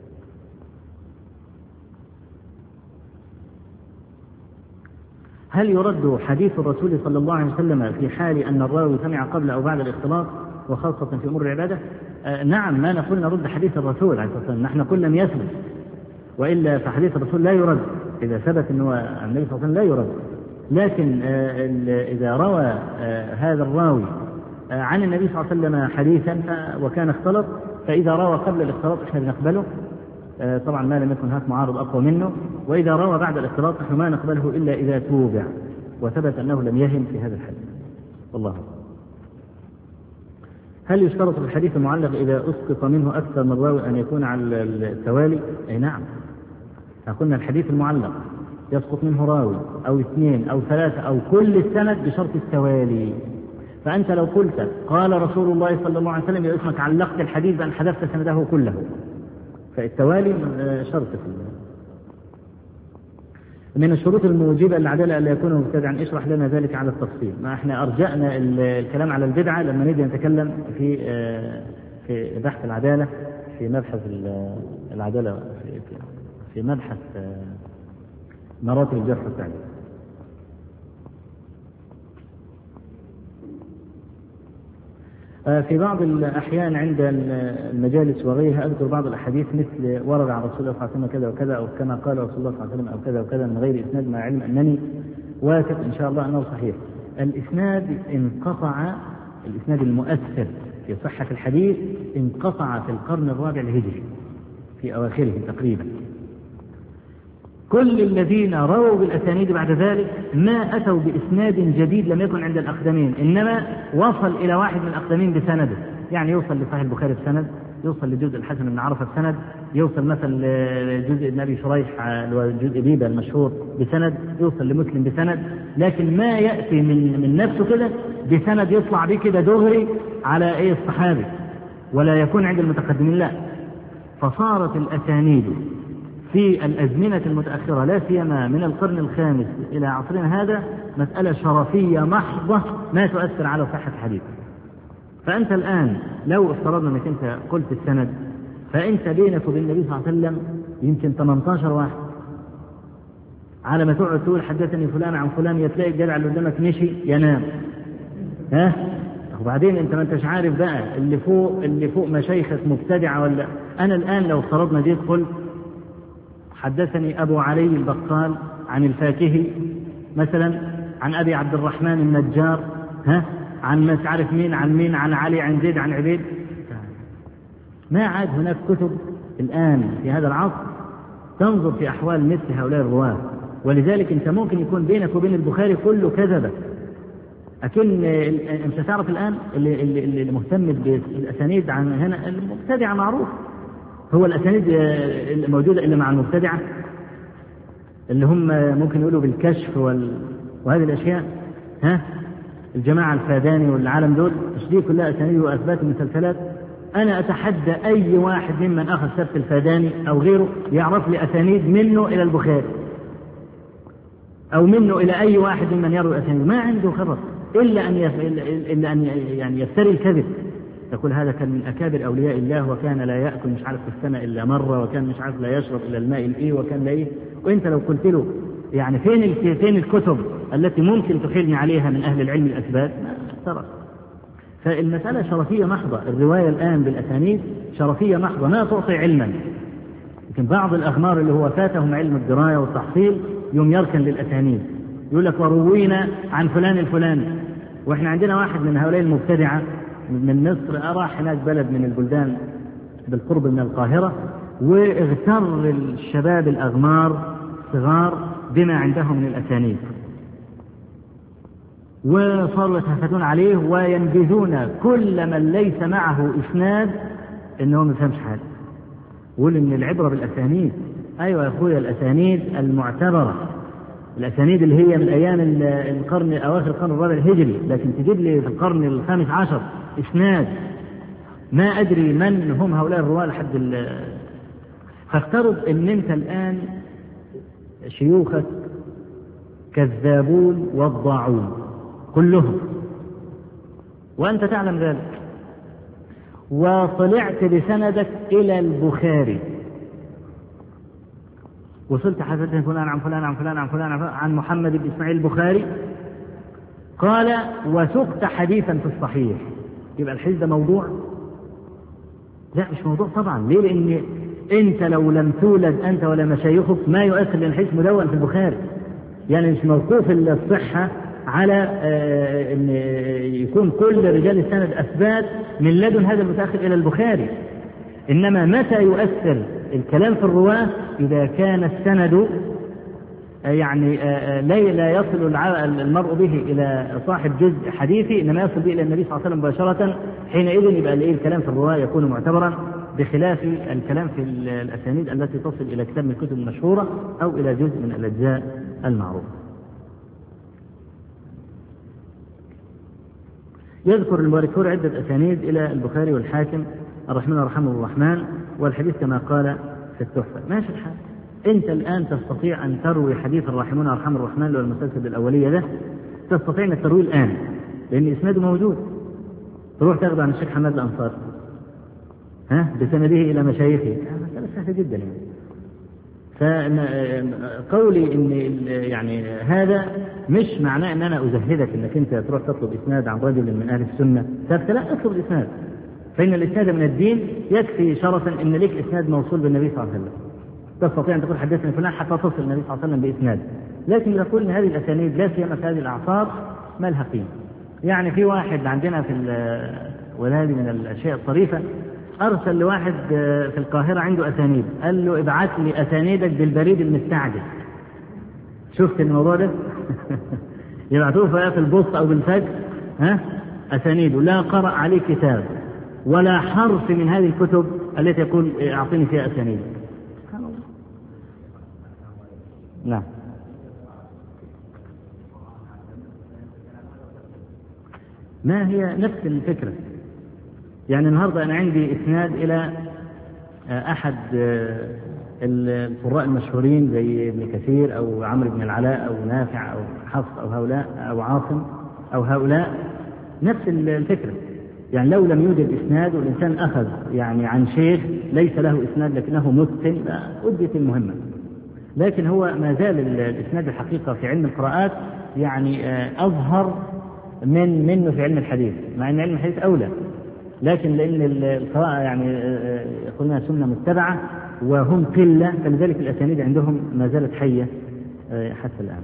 هل يرد حديث الرسول صلى الله عليه وسلم في حال أن الراوي سمع قبل أو بعد الاختلاط وخاصة في أمور العبادة؟ نعم، ما نقول نرد حديث الرسول عليه الصلاة والسلام، نحن كل لم يثبت، وإلا فحديث الرسول لا يرد، إذا ثبت أنه النبي صلى الله عليه وسلم لا يرد. لكن إذا روى هذا الراوي عن النبي صلى الله عليه وسلم حديثا وكان اختلط، فإذا روى قبل الاختلاط احنا بنقبله طبعا ما لم يكن هناك معارض أقوى منه، وإذا روى بعد الاختلاط نحن ما نقبله إلا إذا توبع وثبت أنه لم يهم في هذا الحديث. والله. هل يشترط في الحديث المعلق إذا أسقط منه أكثر من راوي أن يكون على التوالي؟ أي نعم، قلنا الحديث المعلق يسقط منه راوي أو اثنين أو ثلاثة أو كل السند بشرط التوالي. فأنت لو قلت قال رسول الله صلى الله عليه وسلم يا اسمك علقت الحديث بأن حذفت سنده كله، فالتوالي شرط من الشروط الموجبة للعدالة ألا يكون مبتدعا. اشرح لنا ذلك على التفصيل. ما احنا أرجأنا الكلام على البدعة لما نيجي نتكلم في بحث العدالة في مبحث العدالة في مبحث مراتب الجرح والتعديل. في بعض الأحيان عند المجالس وغيرها أذكر بعض الأحاديث مثل ورد عن رسول الله صلى الله عليه وسلم كذا وكذا، أو كما قال رسول الله صلى الله عليه وسلم، أو كذا وكذا من غير إسناد، مع علم أنني واثق إن شاء الله أنه صحيح. الإسناد انقطع، الإسناد المؤثر في صحة الحديث انقطع في القرن الرابع الهجري في أواخره تقريبا. كل الذين رووا بالأسانيد بعد ذلك ما أتوا بإسناد جديد لم يكن عند الأقدمين، إنما وصل إلى واحد من الأقدمين بسنده، يعني يوصل لصحيح البخاري بسند، يوصل لجزء الحسن بن عرفة بسند، يوصل مثلا لجزء ابن أبي شريح وجزء بيبة المشهور بسند، يوصل لمسلم بسند، لكن ما يأتي من نفسه كده بسند يطلع به كده دغري على الصحابي ولا يكون عند المتقدمين، لا. فصارت الأسانيد في الأزمنة المتأخرة لا سيما من القرن الخامس إلى عصرنا هذا مسألة شرفية محضة ما تؤثر على صحة الحديث. فأنت الآن لو افترضنا أنك أنت قلت السند، فأنت بينك وبين النبي صلى الله عليه وسلم يمكن 18 واحد، على ما تقعد تقول حدثني فلان عن فلان يتلاقي الجدع اللي قدامك مشي ينام، وبعدين أنت ما أنتش عارف بقى اللي فوق مشايخك مبتدعة ولا. أنا الآن لو افترضنا جيت قلت حدثني أبو علي البقال عن الفاكهي مثلا عن أبي عبد الرحمن النجار عن مش عارف مين عن مين عن علي عن زيد عن عبيد، ما عاد هناك كتب الآن في هذا العصر تنظر في أحوال مثل هؤلاء الرواة. ولذلك أنت ممكن يكون بينك وبين البخاري كله كذبة، لكن أنت تعرف الآن اللي مهتم بالأسانيد عن هنا المبتدعة معروف، هو الأسانيد الموجودة إلا مع المبتدعة اللي هم ممكن يقولوا بالكشف وهذه الأشياء، الجماعة الفاداني والعالم دول تشديد كلها أسانيد وأثبات المسلسلات. أنا أتحدى أي واحد ممن أخذ سبت الفاداني أو غيره يعرف لي أسانيد منه إلى البخاري أو منه إلى أي واحد ممن يروي أسانيد، ما عنده خبر إلا أن يعني يفتري الكذب، يقول هذا كان من أكابر أولياء الله وكان لا يأكل مش عارف في السنة إلا مرة، وكان مش عارف لا يشرب إلا الماء الإيه، وكان لا إيه. وإنت لو قلت له يعني فين الكتب التي ممكن تحيلني عليها من أهل العلم الأثبات، ما ترى. فالمسألة شرفية محضة، الرواية الآن بالأسانيد شرفية محضة ما تعطي علما. لكن بعض الأغمار اللي هو فاتهم علم الدراية والتحصيل يوم يركن للأسانيد، يقول لك وروينا عن فلان الفلاني. وإحنا عندنا واحد من هؤلاء المبتدعة من مصر راح هناك بلد من البلدان بالقرب من القاهرة، واغتر الشباب الأغمار صغار بما عندهم من الأسانيد، وصاروا يتهافتون عليه وينبذون كل من ليس معه إسناد إنه ما يفهمش حاجة. يقول إن العبرة بالأسانيد. أيوة يا أخويا، الأسانيد المعتبرة، الأسانيد اللي هي من أيام القرن أواخر القرن الرابع الهجري، لكن تجيب لي في القرن الخامس عشر إسناد ما أدري من هم هؤلاء الرواة لحد فافترض إن أنت الآن شيوخك كذابون وضاعون كلهم، وأنت تعلم ذلك، وطلعت بسندك إلى البخاري، وصلت حدثني فلان عن فلان عن فلان عن فلان عن محمد بن إسماعيل البخاري قال وسقت حديثا في الصحيح، يبقى الحديث ده موضوع؟ لا مش موضوع طبعا. ليه؟ لأن أنت لو لم تولد أنت ولا مشايخك ما يؤثر، لأن الحديث مدون في البخاري، يعني مش موقوف الصحة على أن يكون كل رجال السند أثبات من لدن هذا المتأخر إلى البخاري. إنما متى يؤثر الكلام في الرواة؟ إذا كان السند يعني لا يصل المرء به إلى صاحب جزء حديثي، إنما يصل به إلى النبي صلى الله عليه وسلم مباشرة، حينئذ يبقى الكلام في الرواة يكون معتبرا، بخلاف الكلام في الأسانيد التي تصل إلى كتاب من الكتب المشهورة أو إلى جزء من الأجزاء المعروفة. يذكر المؤرخون عدة أسانيد إلى البخاري والحاكم الرحمن رحمه الرحمن، والحديث كما قال في التحفة. ماشي الحال، أنت الآن تستطيع أن تروي حديث الرحمن رحمه الرحمن اللي هو المسلسل الأولية ده، تستطيع أن ترويه الآن لأن إسناده موجود، تروح تاخذ عن الشيخ حماد الأنصاري بسنده إلى مشايخه، مسألة سهلة جدا يعني. فقولي إن يعني هذا مش معناه أن أنا أزهدك أنك أنت تروح تطلب إسناد عن رجل من أهل السنة، لا، اطلب الإسناد، فإن الإسناد من الدين يكفي شرفا أن لك إسناد موصول بالنبي صلى الله عليه وسلم، تستطيع أن تقول حدثني فلان حتى تصل النبي صلى الله عليه وسلم بإسناد. لكن يقول أن هذه الأسانيد لا سيما في هذه الأعصار ما لها قيمة. يعني في واحد عندنا وهذه من الأشياء الطريفة، أرسل لواحد في القاهرة عنده أسانيد، قال له ابعث لي أسانيدك بالبريد المستعجل. شفت الموضوع ده؟ يبعثوه في البوسط أو بالفجر أسانيد، لا قرأ عليه كتاب ولا حرف من هذه الكتب التي يقول أعطيني فيها أسانيد. نعم. ما هي نفس الفكرة. يعني النهاردة أنا عندي إسناد إلى أحد القراء المشهورين زي ابن كثير أو عمرو بن العلاء أو نافع أو حفص أو هؤلاء أو عاصم أو هؤلاء، نفس الفكرة. يعني لو لم يوجد إسناد والإنسان أخذ يعني عن شيخ ليس له إسناد لكنه متقن، أدت المهمة. لكن هو ما زال الإسناد الحقيقة في علم القراءات يعني أظهر منه في علم الحديث، مع أن علم الحديث أولى، لكن لأن القراءة يعني قلنا سنة متبعة وهم قلة، فلذلك الأسانيد عندهم ما زالت حية حتى الآن.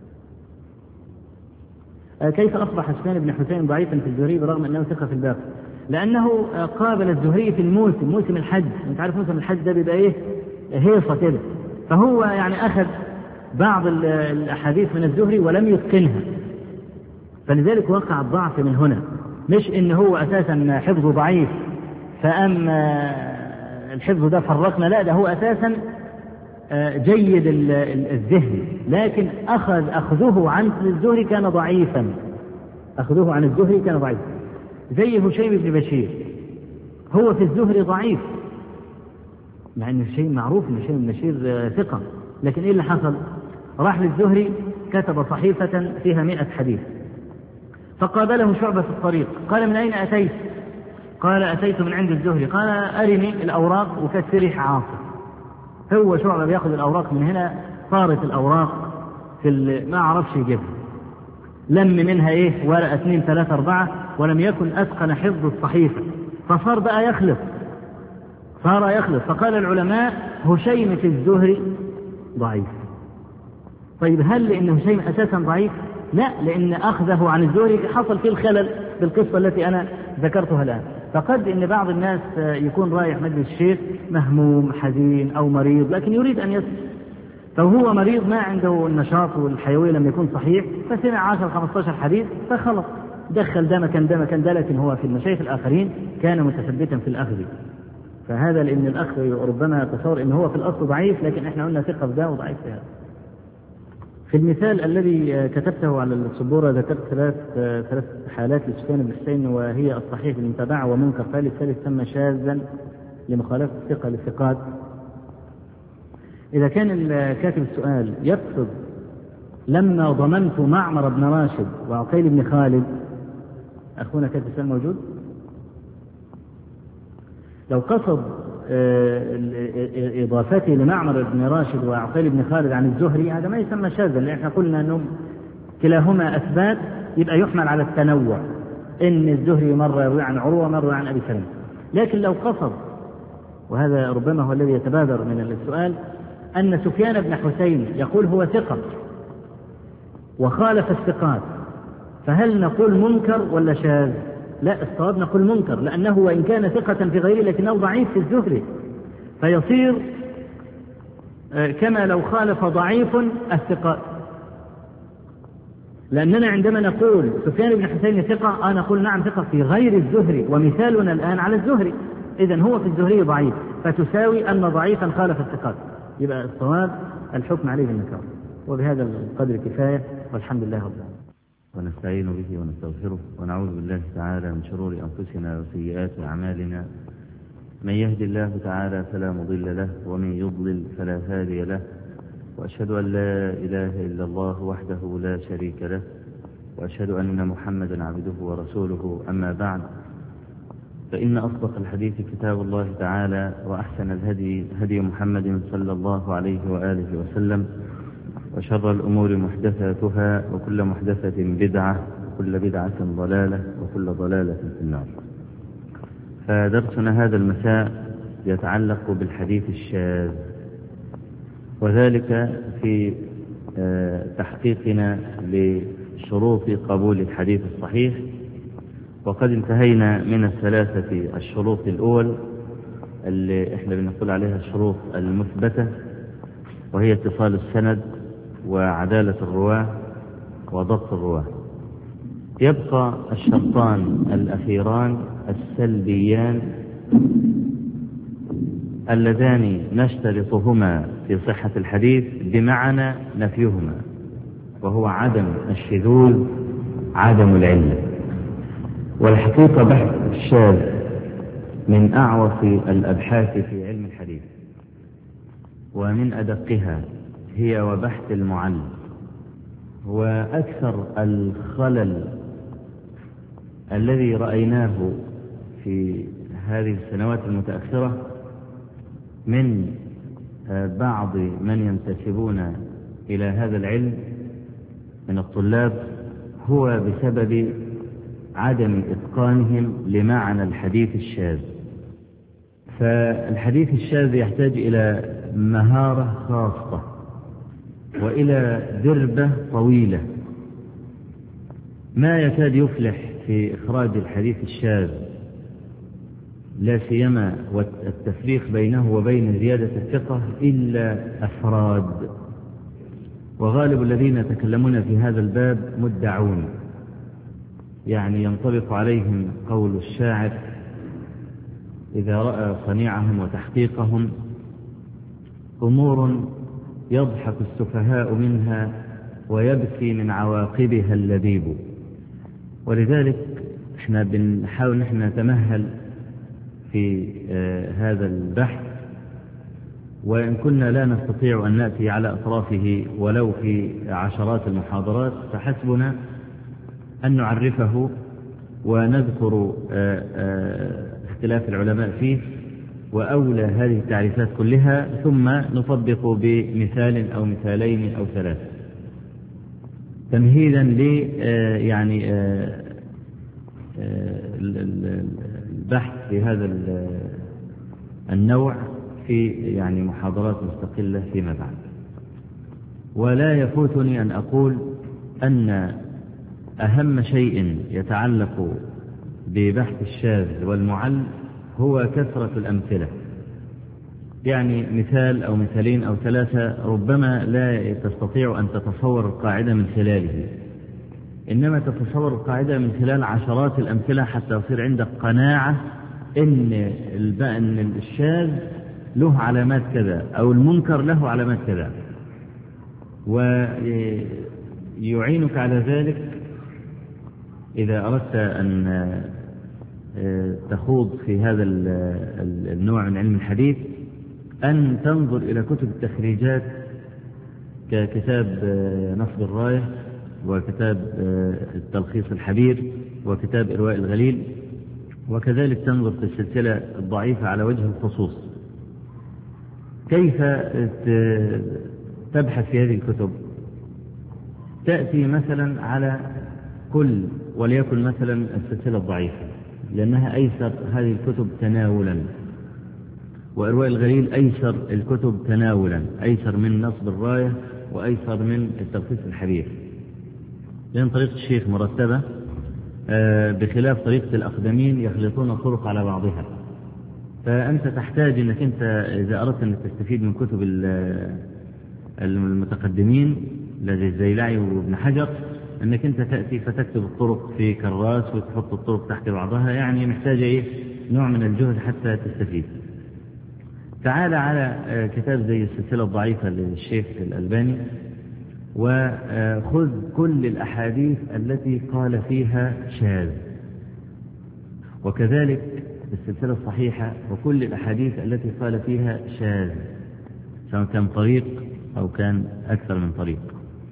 كيف أصبح سفيان بن حسين ضعيفا في الزهري برغم أنه ثقة في الباقي؟ لأنه قابل الزهري في موسم الحج. أنت عارف موسم الحج ده بيبقى إيه؟ هيصة كده، فهو يعني أخذ بعض الأحاديث من الزهري ولم يتقنها، فلذلك وقع الضعف من هنا، مش إن هو أساسا حفظه ضعيف فأما الحفظ ده فرقنا، لا، ده هو أساسا جيد الذهن، لكن أخذه عن الزهري كان ضعيفا، أخذه عن الزهري كان ضعيفا. زي هشيم بن بشير، هو في الزهري ضعيف مع أن الشيء معروف أن هشيم بن بشير ثقة، لكن إيه اللي حصل؟ راح للزهري كتب صحيفة فيها 100 حديث، فقابله شعبة في الطريق، قال من أين أتيت؟ قال أتيت من عند الزهري. قال أرني الأوراق وكسريح عاصف. هو شعبة بيأخذ الأوراق من هنا، صارت الأوراق ما عرفش يجيبها، لم منها إيه ورقة 2 3 4، ولم يكن أتقن حفظ الصحيفة، فصار بقى يخلط، فقال العلماء هشيم في الزهري ضعيف. طيب هل لأن هشيم أساسا ضعيف؟ لا، لأن أخذه عن الزهري حصل فيه الخلل بالقصة التي أنا ذكرتها الآن. فقد إن بعض الناس يكون رايح مجلس الشيخ مهموم حزين أو مريض لكن يريد أن يصل، فهو مريض ما عنده النشاط والحيوية لما يكون صحيح، فسمع 10-15 حديث فخلص دخل ده مكان ده مكان ده، لكن هو في المشايخ الآخرين كان متثبتا في الأخذ. فهذا لأن الأخذ ربما تصور إن هو في الأصل ضعيف، لكن إحنا قلنا ثقة في ده وضعيف في هذا. في المثال الذي كتبته على السبورة ذكرت ثلاث حالات لسفيان بن حسين، وهي الصحيح المتابعة ومنكر ثالث ثم شاذا لمخالفة الثقة للثقات. إذا كان الكاتب السؤال يقصد لما ضمنت معمر بن راشد وعقيل بن خالد، أخونا كاتب السؤال موجود؟ لو قصد إضافته لمعمر بن راشد وعقيل بن خالد عن الزهري، هذا ما يسمى شاذا، لأن احنا قلنا أنهم كلاهما أثبات، يبقى يحمل على التنوع، إن الزهري مرة يروي عن عروة مرة عن أبي سلمة. لكن لو قصد، وهذا ربما هو الذي يتبادر من السؤال، أن سفيان بن حسين يقول هو ثقة وخالف الثقات، فهل نقول منكر ولا شاذ؟ لا، الصواب نقول منكر، لأنه وإن كان ثقة في غيره لكنه ضعيف في الزهري، فيصير كما لو خالف ضعيف الثقات. لأننا عندما نقول سفيان بن حسين ثقة، نقول نعم ثقة في غير الزهري، ومثالنا الآن على الزهري، إذن هو في الزهري ضعيف، فتساوي أن ضعيفا خالف الثقات، يبقى الصواب الحكم عليه بالنكار. وبهذا القدر كفاية، والحمد لله رب العالمين. ونستعين به ونستغفره ونعوذ بالله تعالى من شرور أنفسنا وسيئات أعمالنا، من يهد الله تعالى فلا مضل له ومن يضلل فلا هادي له، وأشهد أن لا إله إلا الله وحده لا شريك له، وأشهد أن محمدا عبده ورسوله. أما بعد، فإن أصدق الحديث كتاب الله تعالى، وأحسن الهدي هدي محمد صلى الله عليه وآله وسلم، وشر الأمور محدثاتها، وكل محدثة بدعة، وكل بدعة ضلالة، وكل ضلالة في النار. فدرسنا هذا المساء يتعلق بالحديث الشاذ، وذلك في تحقيقنا لشروط قبول الحديث الصحيح. وقد انتهينا من الثلاثة الشروط الأول اللي احنا بنقول عليها الشروط المثبتة، وهي اتصال السند وعدالة الرواة وضبط الرواة. يبقى الشرطان الأخيران السلبيان اللذان نشترطهما في صحة الحديث بمعنى نفيهما، وهو عدم الشذوذ، عدم العلة. والحقيقة بحث الشاذ من أعوص الأبحاث في علم الحديث، ومن أدقها هي وبحث المعل. وأكثر الخلل الذي رأيناه في هذه السنوات المتأخرة من بعض من ينتسبون إلى هذا العلم من الطلاب هو بسبب عدم إتقانهم لمعنى الحديث الشاذ. فالحديث الشاذ يحتاج إلى مهارة خاصة وإلى دربة طويلة، ما يكاد يفلح في إخراج الحديث الشاذ، لا سيما والتفريق بينه وبين زيادة الثقة، إلا أفراد. وغالب الذين يتكلمون في هذا الباب مدعون، يعني ينطبق عليهم قول الشاعر: إذا رأى صنيعهم وتحقيقهم أمور يضحك السفهاء منها ويبكي من عواقبها اللبيب. ولذلك احنا بنحاول نحن نتمهل في هذا البحث، وإن كنا لا نستطيع أن نأتي على أطرافه ولو في عشرات المحاضرات، فحسبنا أن نعرفه ونذكر اختلاف العلماء فيه وأولى هذه التعريفات كلها، ثم نطبق بمثال أو مثالين أو ثلاثة تمهيدا ل يعني البحث في هذا النوع في يعني محاضرات مستقلة فيما بعد. ولا يفوتني أن أقول أن أهم شيء يتعلق ببحث الشاذ والمعل هو كثرة الأمثلة. يعني مثال أو مثالين أو ثلاثة ربما لا تستطيع أن تتصور القاعدة من خلاله، إنما تتصور القاعدة من خلال عشرات الأمثلة حتى يصير عندك قناعة إن الشاذ له علامات كذا أو المنكر له علامات كذا. ويعينك على ذلك إذا أردت أن تخوض في هذا النوع من علم الحديث أن تنظر إلى كتب التخريجات ككتاب نصب الراية وكتاب التلخيص الحبير وكتاب إرواء الغليل، وكذلك تنظر في السلسلة الضعيفة على وجه الخصوص. كيف تبحث في هذه الكتب؟ تأتي مثلا على كل وليكن مثلا السلسلة الضعيفة لأنها أيسر هذه الكتب تناولا، وإرواء الغليل أيسر الكتب تناولا، أيسر من نصب الراية وأيسر من التلخيص الحبير، لأن طريقة الشيخ مرتبة بخلاف طريقة الأقدمين يخلطون الطرق على بعضها. فأنت تحتاج أنك أنت إذا أردت أن تستفيد من كتب المتقدمين زي الزيلعي وابن حجر أنك أنت تأتي فتكتب الطرق في كراس وتحط الطرق تحت بعضها، يعني محتاجة نوع من الجهد حتى تستفيد. تعال على كتاب زي السلسلة الضعيفة للشيخ الألباني وخذ كل الأحاديث التي قال فيها شاذ، وكذلك السلسلة الصحيحة وكل الأحاديث التي قال فيها شاذ سواء كان طريق أو كان أكثر من طريق،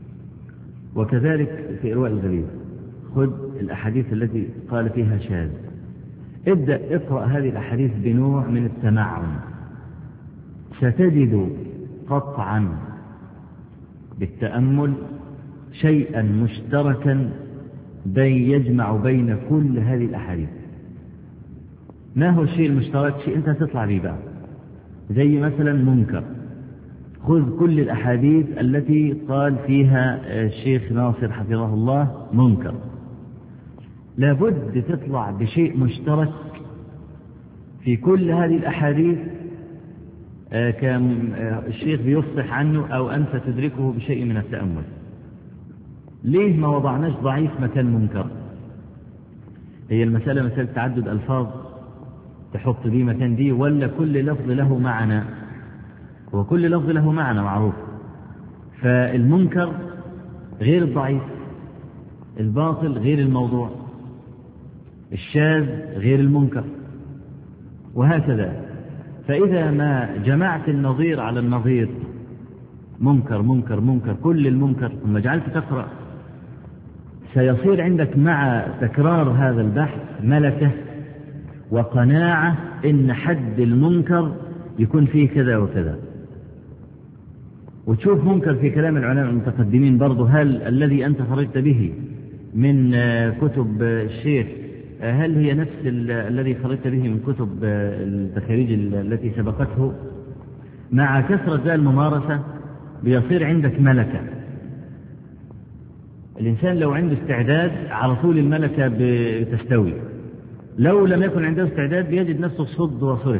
وكذلك في إرواء الغليل خذ الأحاديث التي قال فيها شاذ. ابدأ اقرأ هذه الأحاديث بنوع من التمعن، ستجد قطعا بالتأمل شيئا مشتركا يجمع بين كل هذه الأحاديث. ما هو الشيء المشترك؟ شيء أنت تطلع به بقى، زي مثلا منكر، خذ كل الأحاديث التي قال فيها الشيخ ناصر حفظه الله منكر، لابد تطلع بشيء مشترك في كل هذه الأحاديث كان الشيخ بيفصح عنه أو أنت تدركه بشيء من التأمل. ليه ما وضعناش ضعيف مكان منكر؟ هي المسألة مسألة تعدد ألفاظ تحط دي مكان دي، ولا كل لفظ له معنى؟ وكل لفظ له معنى معروف. فالمنكر غير الضعيف، الباطل غير الموضوع، الشاذ غير المنكر، وهكذا. فإذا ما جمعت النظير على النظير منكر منكر منكر كل المنكر ثم جعلت تقرأ، سيصير عندك مع تكرار هذا البحث ملكة وقناعة إن حد المنكر يكون فيه كذا وكذا. وتشوف منكر في كلام العلماء المتقدمين برضه، هل الذي أنت خرجت به من كتب الشيخ هل هي نفس الذي خرجت به من كتب التخاريج التي سبقته؟ مع كثرة ذا الممارسة بيصير عندك ملكة. الإنسان لو عنده استعداد على طول الملكة بتستوي، لو لم يكن عنده استعداد بيجد نفسه صد وصرف.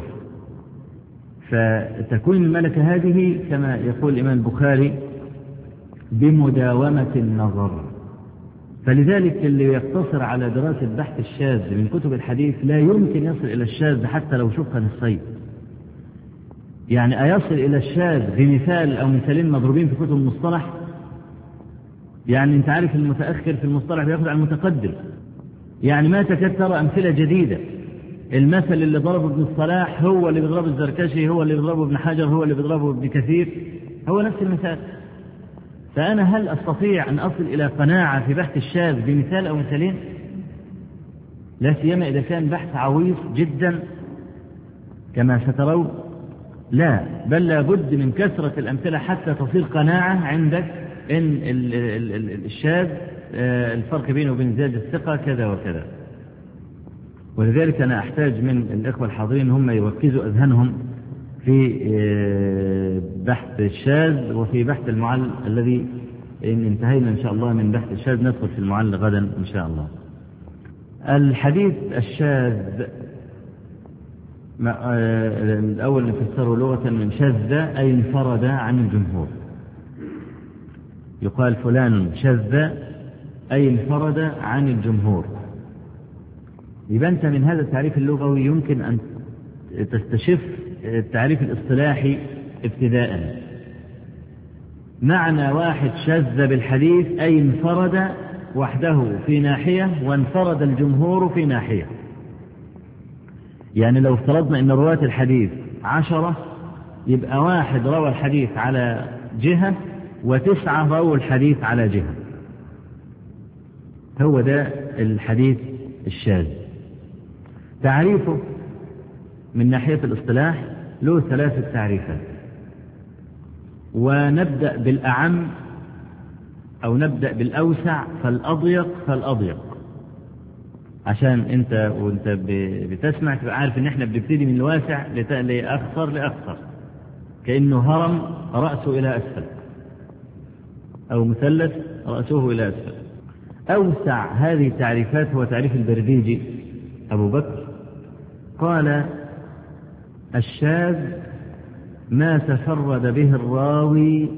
فتكون الملكة هذه كما يقول الإمام البخاري بمداومة النظر. فلذلك اللي يقتصر على دراسة بحث الشاذ من كتب الحديث لا يمكن يصل إلى الشاذ حتى لو شق نصين. يعني أيصل إلى الشاذ بمثال أو مثالين مضروبين في كتب المصطلح؟ يعني أنت عارف المتأخر في المصطلح بيأخذ على المتقدم، يعني ما تكاد ترى أمثلة جديدة. المثل اللي ضربه ابن الصلاح هو اللي بيضربه الزركشي، هو اللي بيضربه ابن حجر، هو اللي بيضربه ابن كثير، هو نفس المثال. فأنا هل أستطيع أن أصل إلى قناعة في بحث الشاذ بمثال أو مثالين؟ لا سيما إذا كان بحث عويص جدا كما سترون. لا، بل لابد من كثرة الأمثلة حتى تصير قناعة عندك إن الشاذ الفرق بينه وبين زيادة الثقة كذا وكذا. ولذلك أنا أحتاج من الإخوة الحاضرين هم يركزوا أذهانهم في بحث الشاذ وفي بحث المعل الذي إن انتهينا إن شاء الله من بحث الشاذ ندخل في المعل غدا إن شاء الله. الحديث الشاذ الأول نفسره لغة من شذ أي انفرد عن الجمهور. يقال فلان شذ أي انفرد عن الجمهور. يبقى أنت من هذا التعريف اللغوي يمكن أن تستشف التعريف الاصطلاحي ابتداء. معنى واحد شذ بالحديث أي انفرد وحده في ناحية وانفرد الجمهور في ناحية. يعني لو افترضنا أن رواة الحديث 10 يبقى واحد روى الحديث على جهة و9 رووا الحديث على جهة. هو ده الحديث الشاذ. تعريفه من ناحية الاصطلاح له 3 تعريفات، ونبدأ بالأعم أو نبدأ بالأوسع فالأضيق عشان أنت وأنت بتسمع تبقى عارف إن إحنا بنبتدي من الواسع لأخصر كأنه هرم رأسه إلى أسفل أو مثلث رأسه إلى أسفل. أوسع هذه التعريفات هو تعريف البرديجي أبو بكر، قال: الشاذ ما تفرد به الراوي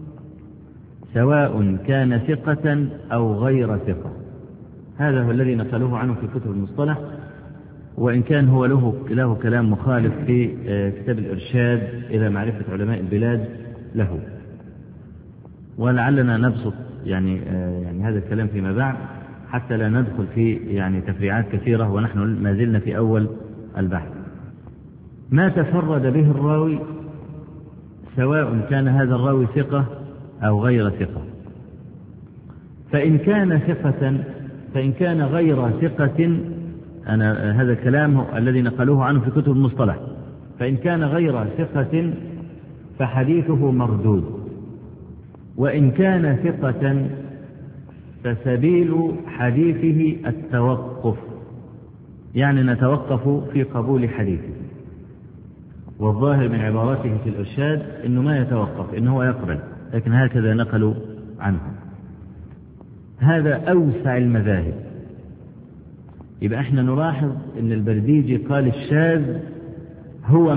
سواء كان ثقة أو غير ثقة. هذا هو الذي نقله عنه في كتب المصطلح، وإن كان هو له كلام مخالف في كتاب الإرشاد إلى معرفة علماء البلاد له، ولعلنا نبسط يعني هذا الكلام فيما بعد حتى لا ندخل في تفريعات كثيرة ونحن ما زلنا في أول البحث. ما تفرد به الراوي سواء كان هذا الراوي ثقة أو غير ثقة. فإن كان غير ثقة، هذا الكلام الذي نقلوه عنه في كتب المصطلح، فإن كان غير ثقة فحديثه مردود، وإن كان ثقة فسبيل حديثه التوقف، يعني نتوقف في قبول حديثه. والظاهر من عباراته في الإرشاد إنه ما يتوقف، إنه هو يقبل، لكن هكذا نقلوا عنه. هذا أوسع المذاهب. يبقى احنا نلاحظ إن البرديجي قال الشاذ هو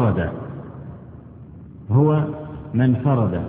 من فرد،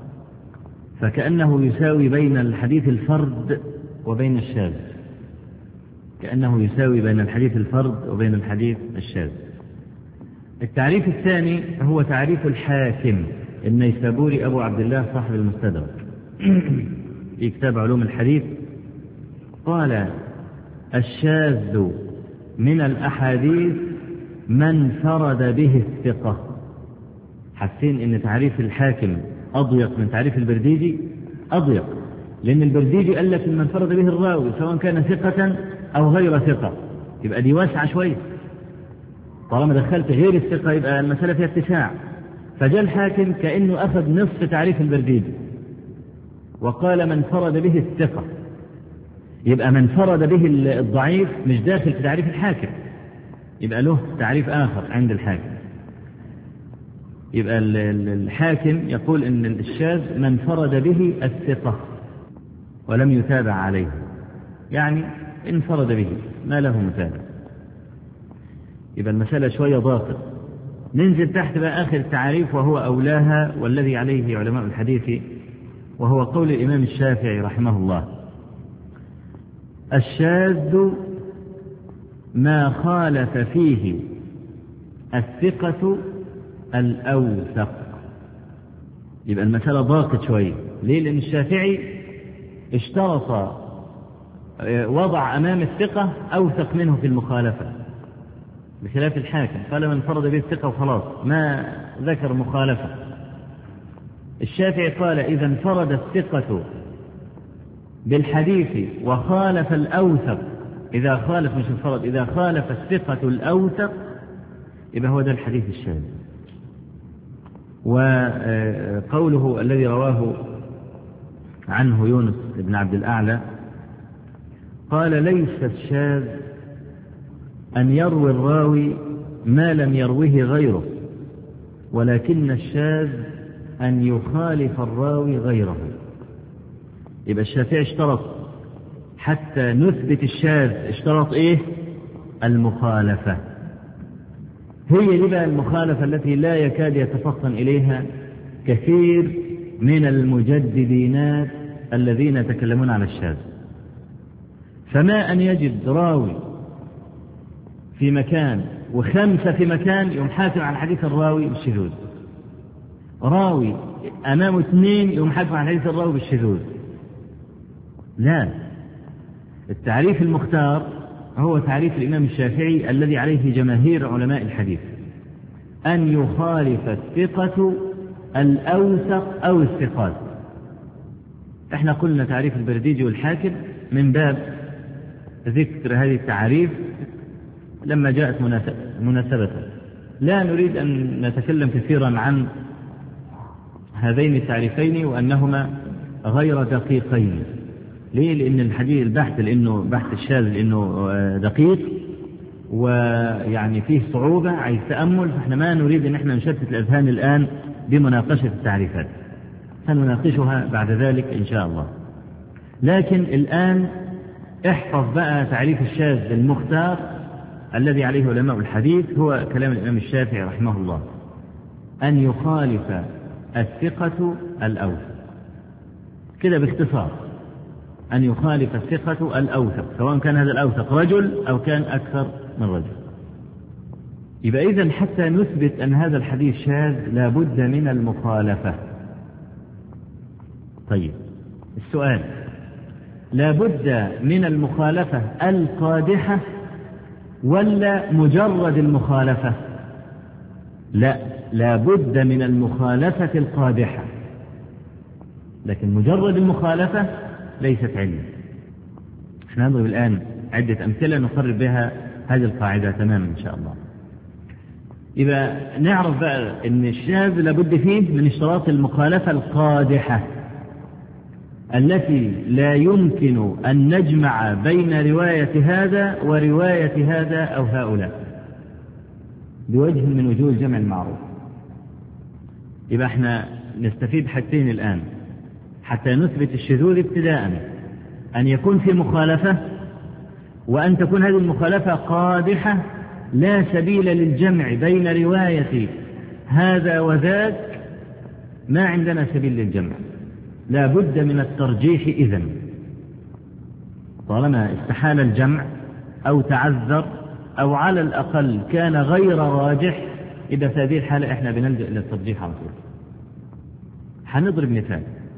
فكأنه يساوي بين الحديث الفرد وبين الشاذ، كأنه يساوي بين الحديث الفرد وبين الحديث الشاذ. التعريف الثاني هو تعريف الحاكم النيسابوري أبو عبد الله صاحب المستدرك في كتاب علوم الحديث، قال: الشاذ من الأحاديث من فرد به الثقة. حاسين إن تعريف الحاكم أضيق من تعريف البرديجي؟ أضيق، لأن البرديجي قال لك من فرد به الراوي سواء كان ثقة أو غير ثقة، يبقى دي واسعة شوية. طالما دخلت غير الثقة يبقى المسألة فيها اتساع. فجاء الحاكم كأنه أخذ نصف تعريف البرديجي وقال من فرد به الثقة، يبقى من فرد به الضعيف مش داخل في تعريف الحاكم، يبقى له تعريف آخر عند الحاكم. يبقى الحاكم يقول إن الشاذ من فرد به الثقة ولم يتابع عليه، يعني انفرد به ما له متابع. يبقى المسألة شوية ضاقة. ننزل تحت بقى آخر التعريف وهو أولاها والذي عليه علماء الحديث، وهو قول الإمام الشافعي رحمه الله: الشاذ ما خالف فيه الثقة الأوثق. يبقى المسألة ضاقت شوية. ليه؟ لأن الشافعي اشترط وضع أمام الثقة أوثق منه في المخالفة، بخلاف الحاكم قال من فرد به الثقة وخلاص ما ذكر مخالفة. الشافعي قال إذا انفرد الثقة بالحديث وخالف الأوثق، إذا خالف مش انفرد، إذا خالف الثقة الأوثق يبقى هو ده الحديث الشاذ. وقوله الذي رواه عنه يونس بن عبد الأعلى قال: ليس الشاذ أن يروي الراوي ما لم يروه غيره، ولكن الشاذ أن يخالف الراوي غيره. يبقى الشافعي اشترط حتى نثبت الشاذ، اشترط ايه؟ المخالفة. هي دي بقى المخالفة التي لا يكاد يتفطن إليها كثير من المجددين الذين يتكلمون على الشاذ. فما أن يجد راوي في مكان وخمسة في مكان يوم حاكم على حديث الراوي بالشذوذ، راوي أمامه 2 يوم حاكم على حديث الراوي بالشذوذ. لا، التعريف المختار هو تعريف الإمام الشافعي الذي عليه جماهير علماء الحديث، أن يخالف الثقة الأوثق أو الثقات. احنا قلنا تعريف البرديجي والحاكم من باب ذكر هذه التعريف لما جاءت مناسبة. لا نريد أن نتكلم كثيرا عن هذين التعريفين وأنهما غير دقيقين. ليه؟ لأن الحديث البحث لأنه بحث الشاذ لأنه دقيق ويعني فيه صعوبة عايز تأمل، فإحنا ما نريد أن احنا نشتت الأذهان الآن بمناقشة التعريفات، سنناقشها بعد ذلك إن شاء الله. لكن الآن احفظ بقى تعريف الشاذ المختار الذي عليه علماء الحديث، هو كلام الإمام الشافعي رحمه الله، أن يخالف الثقة الأوثق. كده باختصار، أن يخالف الثقة الأوثق، سواء كان هذا الأوثق رجل أو كان أكثر من رجل. يبقى إذن حتى نثبت أن هذا الحديث شاذ لا بد من المخالفة. طيب السؤال، لا بد من المخالفة القادحة ولا مجرد المخالفة؟ لا، لا بد من المخالفة القادحة، لكن مجرد المخالفة ليست علم. احنا نضرب الآن عدة أمثلة نقرب بها هذه القاعدة تماما إن شاء الله. إذا نعرف بقى أن الشاذ لابد فيه من اشتراط المخالفة القادحة التي لا يمكن أن نجمع بين رواية هذا ورواية هذا أو هؤلاء بوجه من وجوه الجمع المعروف. يبقى احنا نستفيد حاجتين الآن حتى نثبت الشذوذ ابتداء، أن يكون في مخالفة، وأن تكون هذه المخالفة قادحة لا سبيل للجمع بين رواية هذا وذاك، ما عندنا سبيل للجمع، لا بد من الترجيح. إذن طالما استحال الجمع أو تعذر أو على الأقل كان غير راجح، إذا في هذه الحالة إحنا بنلجأ إلى الترجيح على طول. هنضرب مثال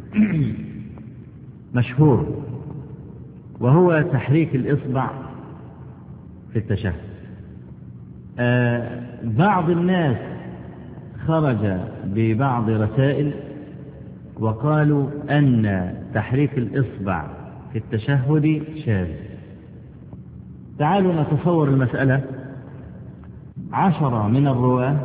مشهور وهو تحريك الإصبع في التشهد. بعض الناس خرج ببعض رسائل وقالوا أن تحريك الإصبع في التشهد شاذ. تعالوا نتصور المسألة. 10 من الرواة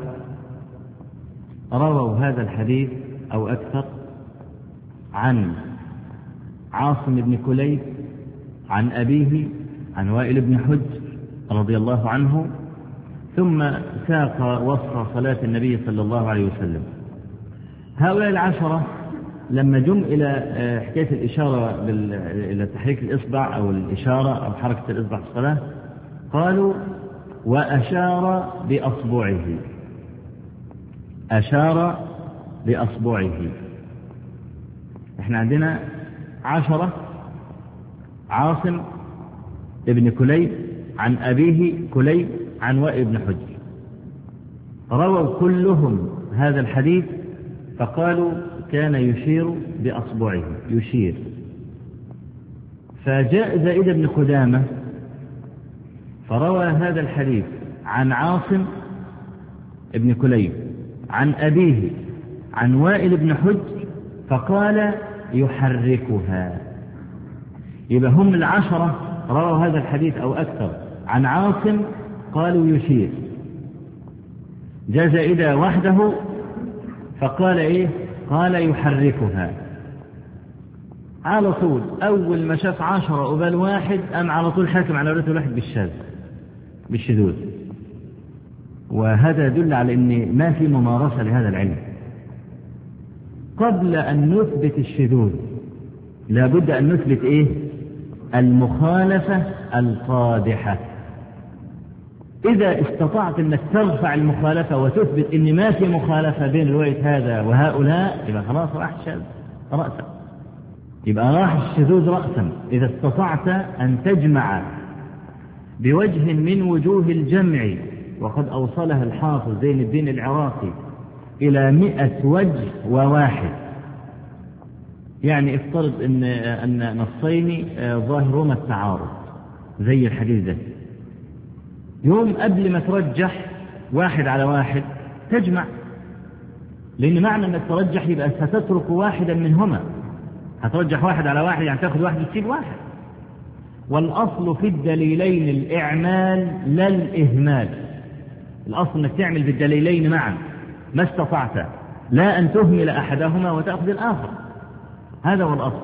رووا هذا الحديث أو أكثر عن عاصم بن كليب عن أبيه عن وائل بن حجر رضي الله عنه، ثم ساق وصف صلاة النبي صلى الله عليه وسلم. هؤلاء 10 لما جم إلى حكاية الإشارة إلى تحريك الإصبع أو الإشارة أو حركة الإصبع في الصلاة، قالوا وأشار بأصبعه، أشار بأصبعه. احنا عندنا 10: عاصم ابن كليب عن أبيه كليب عن وائل بن حجر، رووا كلهم هذا الحديث فقالوا كان يشير بأصبعه، يشير. فجاء زائد بن قدامة فروى هذا الحديث عن عاصم ابن كليب عن أبيه عن وائل بن حجر فقال يحركها. يبقى هم 10 رووا هذا الحديث أو أكثر عن عاصم قالوا يشير. جاء زائد وحده فقال إيه؟ قال يحركها. على طول أول ما شاف 10 قبال واحد أم على طول حاكم على رواية واحد بالشذوذ. وهذا يدل على أن ما في ممارسة لهذا العلم. قبل أن نثبت الشذوذ لابد أن نثبت إيه؟ المخالفة القادحة. إذا استطعت أنك ترفع المخالفة وتثبت أن ما في مخالفة بين رواية هذا وهؤلاء، يبقى خلاص راح الشاذ رأسا، يبقى راح الشذوذ رأسا. إذا استطعت أن تجمع بوجه من وجوه الجمع، وقد أوصلها الحافظ زين الدين العراقي إلى 100 وجه وواحد. يعني افترض أن نصين ظاهرهما التعارض زي الحديث ده، يوم قبل ما ترجح واحد على واحد تجمع، لأن معنى أنك ترجح يبقى ستترك واحدا منهما. هترجح واحد على واحد يعني تأخذ واحد وتسيب واحد. والأصل في الدليلين الإعمال لا الإهمال. الأصل أنك تعمل بالدليلين معا ما استطعت، لا أن تهمل أحدهما وتأخذ الآخر. هذا هو الأصل.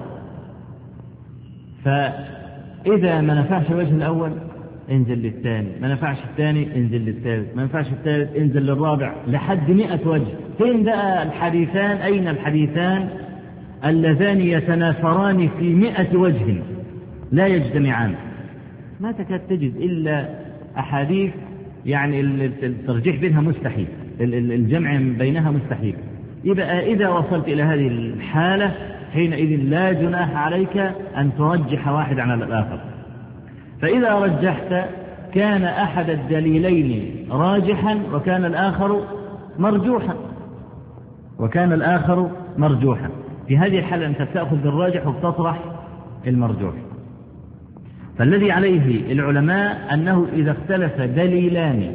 فإذا ما نفعش الوجه الأول انزل للثاني، ما نفعش الثاني انزل للثالث، ما نفعش الثالث انزل للرابع، لحد 100 وجه. فين بقى الحديثان؟ أين الحديثان اللذان يتنافران في 100 وجه لا يجتمعان؟ ما تكاد تجد إلا أحاديث يعني الترجيح بينها مستحيل، الجمع بينها مستحيل. يبقى إذا وصلت إلى هذه الحالة حينئذ لا جناح عليك أن ترجح واحد على الآخر. فإذا رجحت كان أحد الدليلين راجحا وكان الآخر مرجوحا. في هذه الحالة أنت تأخذ بالراجح وتطرح المرجوح. فالذي عليه العلماء أنه إذا اختلف دليلان،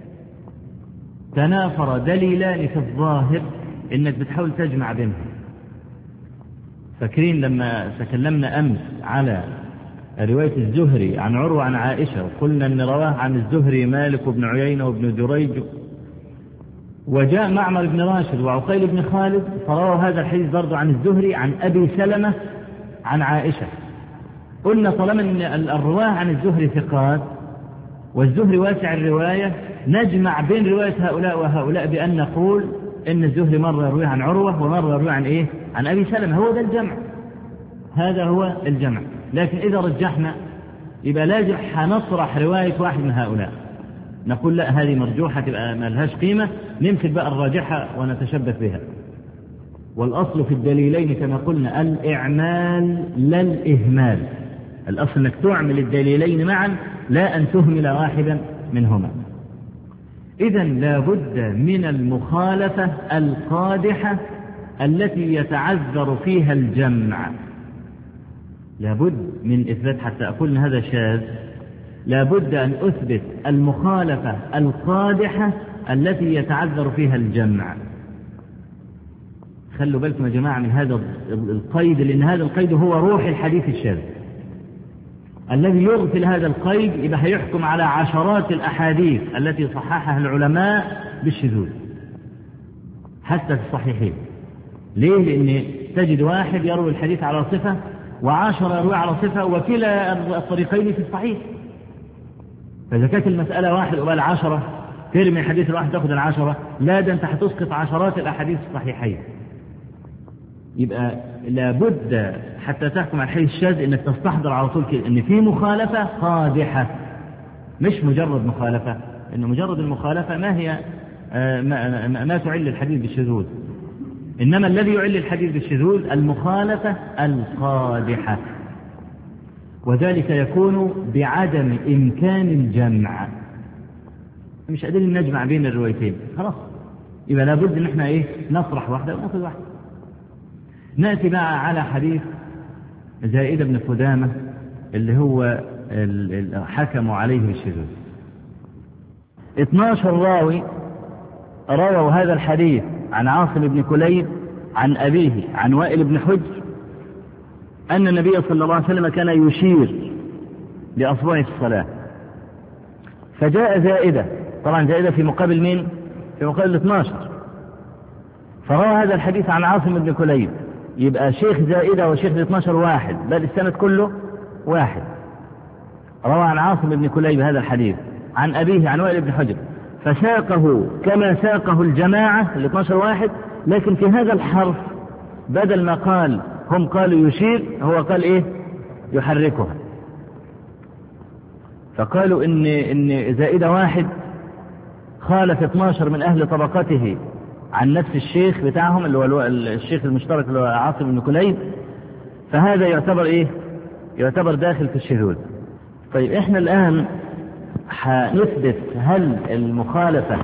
تنافر دليلان في الظاهر، إنك بتحاول تجمع بينهم. فاكرين لما تكلمنا أمس على رواية الزهري عن عروة عن عائشة، وقلنا أن رواه عن الزهري مالك وابن عيينة وابن جريج، وجاء معمر بن راشد وعقيل بن خالد فرواه هذا الحديث برضو عن الزهري عن أبي سلمة عن عائشة. قلنا طالما أن الرواه عن الزهري ثقات والزهري واسع الرواية، نجمع بين رواية هؤلاء وهؤلاء بأن نقول إن الزهري مرة يروي عن عروة ومرة يروي عن إيه؟ عن أبي سلمة. هو ده الجمع، هذا هو الجمع. لكن إذا رجحنا يبقى لازم هنطرح رواية واحد من هؤلاء، نقول لا هذه مرجوحة تبقى ما لهاش قيمة، نمسك بقى الراجحة ونتشبث بها. والأصل في الدليلين كما قلنا الإعمال لا الإهمال. الأصل أنك تعمل الدليلين معا لا أن تهمل واحدا منهما. إذن لا بد من المخالفة القادحة التي يتعذر فيها الجمع. لا بد من إثبات، حتى أقول هذا شاذ، لا بد أن أثبت المخالفة القادحة التي يتعذر فيها الجمع. خلوا بالكم يا جماعة من هذا القيد، لأن هذا القيد هو روح الحديث الشاذ. الذي يغفل هذا القيد يبقى هيحكم على عشرات الأحاديث التي صححها العلماء بالشذوذ حتى في الصحيحين. ليه؟ لأن تجد واحد يروي الحديث على صفة و10 يروي على صفة، وكلا الطريقين في الصحيح. فإذا كانت المسألة واحد وبال 10، ترمي الحديث الواحد تأخذ 10، لا ده أنت هتسقط عشرات الأحاديث الصحيحين. يبقى لابد حتى تحكم على الحديث الشاذ انك تستحضر على طول كده ان في مخالفة قادحة، مش مجرد مخالفة. ان مجرد المخالفة ما هي ما تعل الحديث بالشذوذ، انما الذي يعل الحديث بالشذوذ المخالفة القادحة، وذلك يكون بعدم امكان الجمع. مش قادرين نجمع بين الروايتين، خلاص يبقى لابد ان احنا نطرح واحدة ونأخذ واحدة. نأتي بقى على حديث زائدة بن قدامة اللي هو حكموا عليه بالشذوذ. 12 راوي رووا هذا الحديث عن عاصم بن كليب عن أبيه عن وائل بن حجر أن النبي صلى الله عليه وسلم كان يشير بأصبعه في الصلاة، فجاء زائدة، طبعا زائدة في مقابل مين؟ في مقابل 12. فروى هذا الحديث عن عاصم بن كليب، يبقى شيخ زائدة وشيخ 12 واحد، بل السند كله واحد. روى عن عاصم بن كليب هذا الحديث عن أبيه عن وائل بن حجر، فساقه كما ساقه الجماعة 12 واحد، لكن في هذا الحرف بدل ما قال هم قالوا يشير، هو قال يحركها. فقالوا إن زائدة واحد خالف 12 من أهل طبقته عن نفس الشيخ بتاعهم اللي هو الشيخ المشترك اللي هو عاصم بن كليب، فهذا يعتبر إيه؟ يعتبر داخل في الشذوذ. طيب إحنا الآن هنثبت هل المخالفة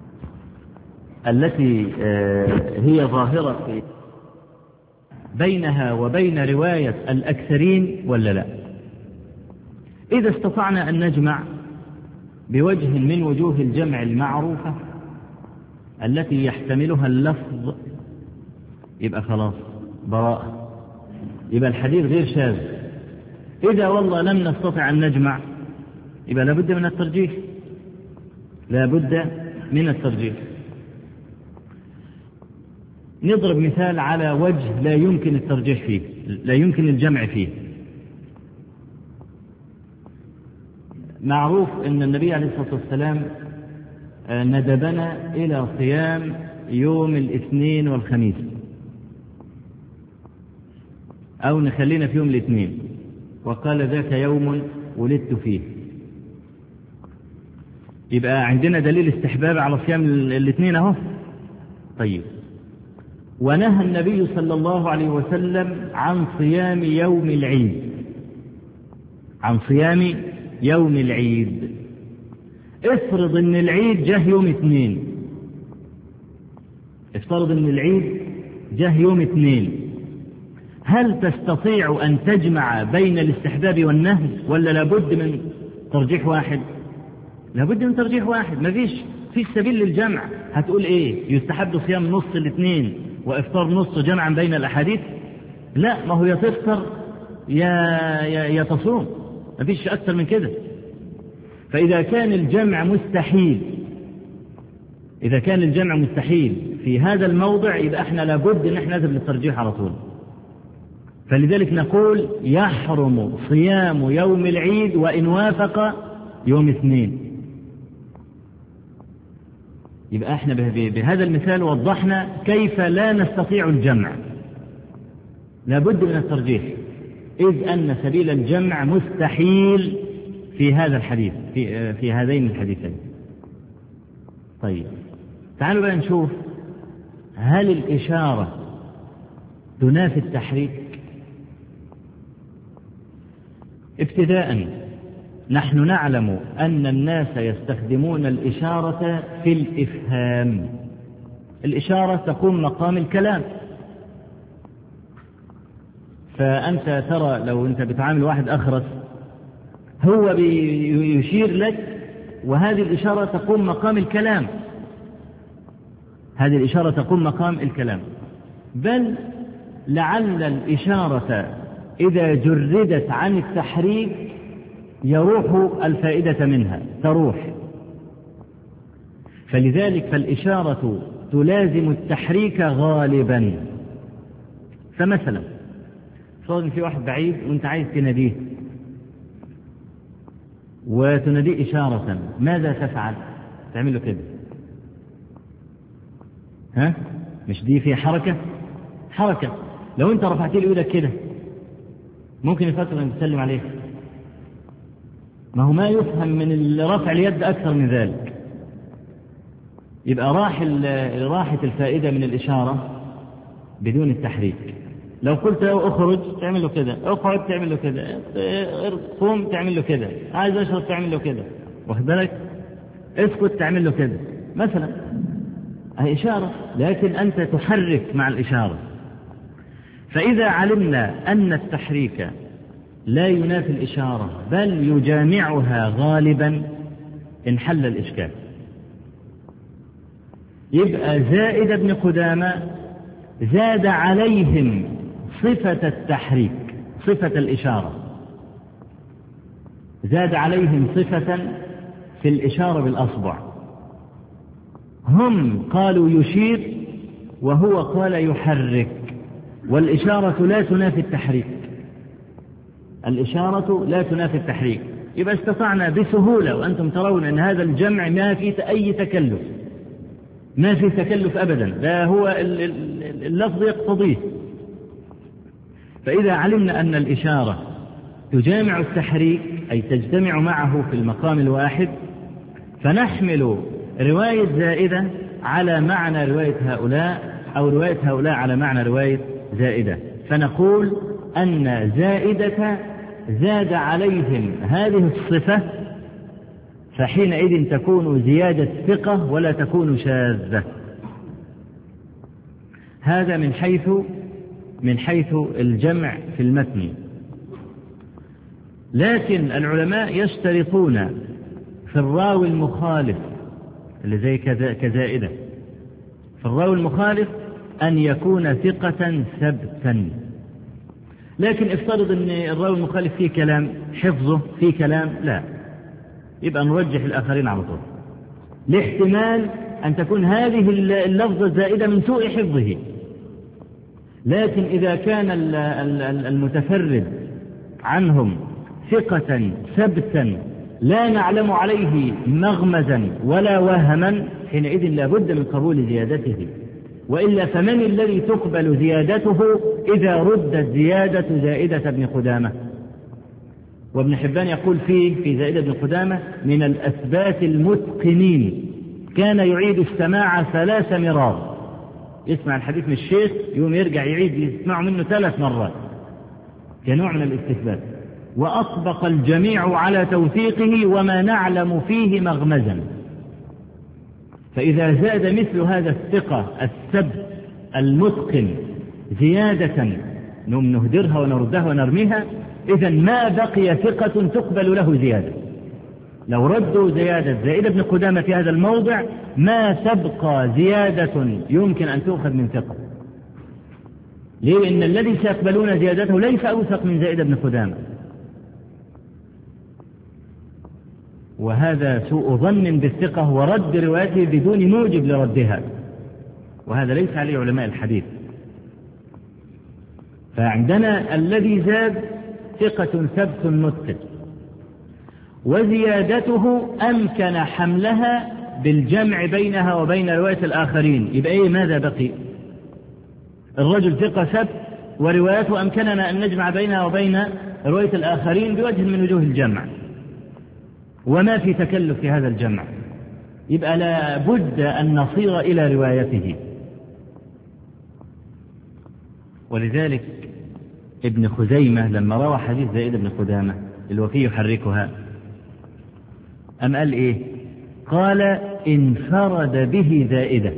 التي هي ظاهرة في بينها وبين رواية الأكثرين ولا لا؟ إذا استطعنا أن نجمع بوجه من وجوه الجمع المعروفة التي يحتملها اللفظ يبقى خلاص براءة، يبقى الحديث غير شاذ. إذا والله لم نستطع أن نجمع يبقى لابد من الترجيح، لابد من الترجيح. نضرب مثال على وجه لا يمكن الترجيح فيه، لا يمكن الجمع فيه. معروف أن النبي عليه الصلاة والسلام ندبنا إلى صيام يوم الاثنين والخميس، أو نخلينا في يوم الاثنين، وقال ذاك يوم ولدت فيه. يبقى عندنا دليل استحباب على صيام الاثنين اهو. طيب، ونهى النبي صلى الله عليه وسلم عن صيام يوم العيد، عن صيام يوم العيد. افرض ان العيد جه يوم اثنين، افترض ان العيد جه يوم اثنين، هل تستطيع ان تجمع بين الاستحباب والنهي ولا لابد من ترجيح واحد؟ لابد من ترجيح واحد، ما فيش سبيل للجمع. هتقول ايه؟ يستحب صيام نص الاثنين وافطار نص جمعا بين الاحاديث؟ لا، ما هو يا تفطر يا تصوم، ما فيش اكثر من كده. فاذا كان الجمع مستحيل، اذا كان الجمع مستحيل في هذا الموضع، يبقى احنا لابد ان احنا نذهب للترجيح على طول. فلذلك نقول يحرم صيام يوم العيد وان وافق يوم اثنين. يبقى احنا بهذا المثال وضحنا كيف لا نستطيع الجمع، لابد من الترجيح، إذ أن سبيل الجمع مستحيل في هذا الحديث، في هذين الحديثين. طيب، تعالوا بقى نشوف هل الإشارة تنافي التحريك؟ ابتداء نحن نعلم أن الناس يستخدمون الإشارة في الإفهام. الإشارة تقوم مقام الكلام، فأنت ترى لو أنت بتعامل واحد أخرس هو يشير لك، وهذه الإشارة تقوم مقام الكلام، هذه الإشارة تقوم مقام الكلام. بل لعل الإشارة إذا جردت عن التحريك يروح الفائدة منها، تروح. فلذلك فالإشارة تلازم التحريك غالبا. فمثلا صار في واحد بعيد وانت عايز تناديه وتناديه إشارة، ماذا تفعل؟ تعمل له كده، ها؟ مش دي في حركة. لو انت رفعت له ايدك كده ممكن يفكر ان تسلم عليه، ما هو ما يفهم من رفع اليد أكثر من ذلك. يبقى راحت الفائدة من الإشارة بدون التحريك. لو قلت له اخرج تعمل له كده، اقعد تعمل له كده، قوم تعمل له كده، عايز اشرب تعمل له كده، واخد بالك؟ اسكت تعمل له كده مثلا، هي إشارة، لكن أنت تحرك مع الإشارة. فإذا علمنا أن التحريك لا ينافي الإشارة بل يجامعها غالبا انحل الإشكال. يبقى زائد ابن قدامة زاد عليهم صفة التحريك، صفة الإشارة، زاد عليهم صفة في الإشارة بالأصبع. هم قالوا يشير وهو قال يحرك، والإشارة لا تنافي التحريك، الإشارة لا تنافي التحريك. يبقى استطعنا بسهولة، وأنتم ترون أن هذا الجمع ما في أي تكلف، ما في تكلف أبدا، لا هو اللفظ يقتضيه. فإذا علمنا أن الإشارة تجامع التحريك أي تجتمع معه في المقام الواحد، فنحمل رواية زائدة على معنى رواية هؤلاء، أو رواية هؤلاء على معنى رواية زائدة، فنقول أن زائدة زاد عليهم هذه الصفة، فحينئذ تكون زيادة ثقة ولا تكون شاذة. هذا من حيث الجمع في المتن. لكن العلماء يشترطون في الراوي المخالف اللي زي كزائدة، في الراوي المخالف أن يكون ثقة ثبتا. لكن افترض أن الراوي المخالف فيه كلام، حفظه فيه كلام، لا، يبقى نرجح الآخرين على طول، لاحتمال أن تكون هذه اللفظة الزائدة من سوء حفظه. لكن إذا كان المتفرد عنهم ثقة ثبتا لا نعلم عليه مغمزا ولا وهما، حينئذ لا بد من قبول زيادته، وإلا فمن الذي تقبل زيادته إذا ردت زيادة زائدة بن قدامة؟ وابن حبان يقول في زائدة بن قدامة من الأثبات المتقنين، كان يعيد السماع 3 مرات، يسمع الحديث من الشيخ يوم يرجع يعيد يسمعه منه 3 مرات كنوع من الاستثبات، وأطبق الجميع على توثيقه وما نعلم فيه مغمزا. فإذا زاد مثل هذا الثقة الثبت المتقن زيادة نهدرها ونردها ونرميها، إذا ما بقي ثقة تقبل له زيادة. لو ردوا زائدة ابن قدامة في هذا الموضع ما تبقى زيادة يمكن أن تؤخذ من ثقة. ليه؟ لأن الذي سيقبلون زيادته ليس أوثق من زائدة ابن قدامة، وهذا سوء ظن بالثقة ورد روايته بدون موجب لردها، وهذا ليس عليه علماء الحديث. فعندنا الذي زاد ثقة ثبت متقن، وزيادته أمكن حملها بالجمع بينها وبين رواية الآخرين، يبقى إيه ماذا بقي؟ الرجل ثقة ثبت وروايته أمكننا أن نجمع بينها وبين رواية الآخرين بوجه من وجوه الجمع، وما في تكلف في هذا الجمع، يبقى لا بد أن نصير إلى روايته. ولذلك ابن خزيمة لما روى حديث زائد بن قدامة الوفي يحركها أم قال إيه؟ قال انفرد به زائدة.